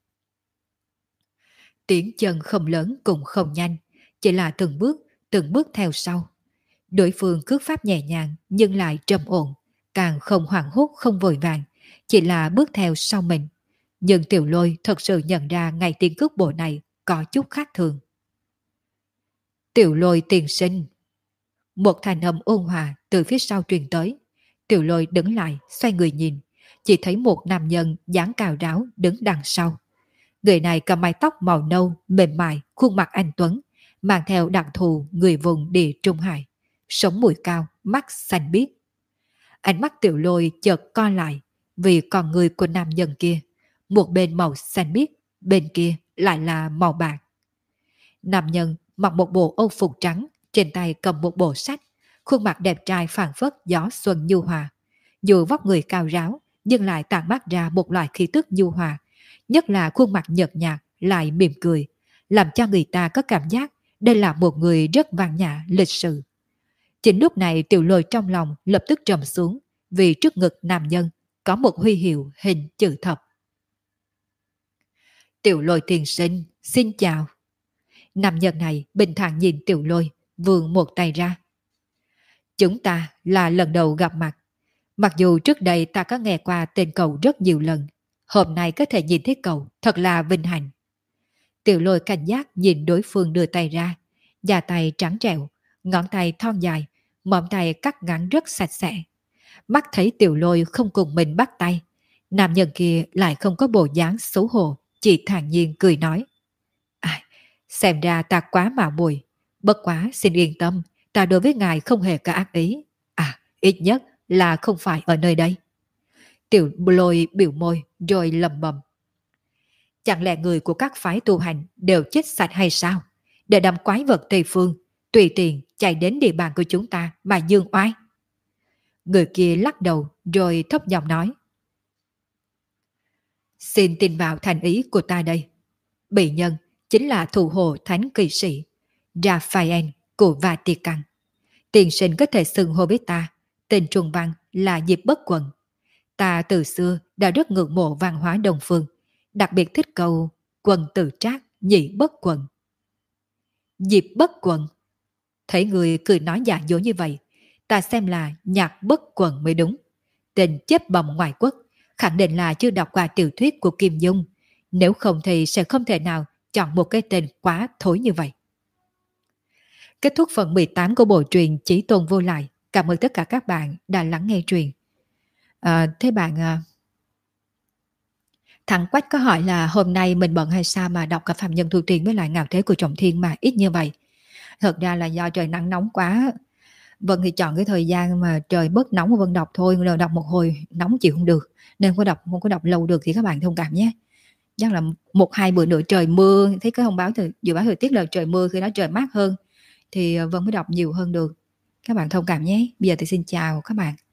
Tiếng chân không lớn cũng không nhanh, chỉ là từng bước theo sau. Đối phương cước pháp nhẹ nhàng nhưng lại trầm ổn, càng không hoảng hốt không vội vàng, chỉ là bước theo sau mình. Nhưng Tiểu Lôi thật sự nhận ra ngày tiếng cước bộ này có chút khác thường. Tiểu Lôi tiền sinh. Một thanh âm ôn hòa từ phía sau truyền tới. Tiểu Lôi đứng lại, xoay người nhìn, chỉ thấy một nam nhân dáng cao ráo đứng đằng sau. Người này cầm mái tóc màu nâu, mềm mại, khuôn mặt anh tuấn, mang theo đặc thù người vùng địa Trung Hải, sống mũi cao, mắt xanh biếc. Ánh mắt Tiểu Lôi chợt co lại, vì con người của nam nhân kia, một bên màu xanh biếc, bên kia lại là màu bạc. Nam nhân mặc một bộ âu phục trắng, trên tay cầm một bộ sách, khuôn mặt đẹp trai phảng phất gió xuân nhu hòa. Dù vóc người cao ráo, nhưng lại tản mát ra một loại khí tức nhu hòa, nhất là khuôn mặt nhợt nhạt lại mỉm cười, làm cho người ta có cảm giác đây là một người rất văn nhã lịch sự. Chính lúc này Tiểu Lôi trong lòng lập tức trầm xuống, vì trước ngực nam nhân có một huy hiệu hình chữ thập. Tiểu Lôi tiên sinh, xin chào. Nam nhân này bình thản nhìn Tiểu Lôi, vươn một tay ra. Chúng ta là lần đầu gặp mặt. Mặc dù trước đây ta có nghe qua tên cậu rất nhiều lần, hôm nay có thể nhìn thấy cậu thật là vinh hạnh. Tiểu Lôi cảnh giác nhìn đối phương đưa tay ra, da tay trắng trẻo, ngón tay thon dài, móng tay cắt ngắn rất sạch sẽ. Mắt thấy Tiểu Lôi không cùng mình bắt tay, nam nhân kia lại không có bộ dáng xấu hổ, chỉ thản nhiên cười nói. Xem ra ta quá mạo muội, bất quá xin yên tâm, ta đối với ngài không hề có ác ý. Ít nhất là không phải ở nơi đây. Tiểu Lôi biểu môi rồi lầm bầm. Chẳng lẽ người của các phái tu hành đều chết sạch hay sao? Để đám quái vật Tây Phương tùy tiện chạy đến địa bàn của chúng ta mà dương oai. Người kia lắc đầu rồi thấp giọng nói. Xin tin vào thành ý của ta đây. Bị nhân chính là thủ hộ thánh kỳ sĩ Raphael của Vatican. Tiền sinh có thể xưng hô với ta, tên trung văn là Diệp Bất Quần. Ta từ xưa đã rất ngưỡng mộ văn hóa Đông Phương, đặc biệt thích câu quần tự trác nhị bất quần. Diệp Bất Quần. Thấy người cười nói giả dối như vậy, ta xem là Nhạc Bất Quần mới đúng. Tên chép bầm ngoại quốc, khẳng định là chưa đọc qua tiểu thuyết của Kim Dung, nếu không thì sẽ không thể nào chọn một cái tên quá thối như vậy. Kết thúc phần 18 của bộ truyện Chí Tôn Vô Lại. Cảm ơn tất cả các bạn đã lắng nghe truyện. Thế bạn Thằng Quách có hỏi là hôm nay mình bận hay sao mà đọc cả Phạm Nhân Thu Tiên với lại Ngạo Thế của Trọng Thiên mà ít như vậy. Thật ra là do trời nắng nóng quá. Vân thì chọn cái thời gian mà trời bớt nóng mà Vân đọc thôi, rồi đọc một hồi nóng chịu không được, nên không có đọc lâu được thì các bạn thông cảm nhé. Chắc là 1-2 bữa nữa trời mưa, thấy cái thông báo dự báo thời tiết là trời mưa, khi đó trời mát hơn thì Vân mới đọc nhiều hơn được. Các bạn thông cảm nhé. Bây giờ thì xin chào các bạn.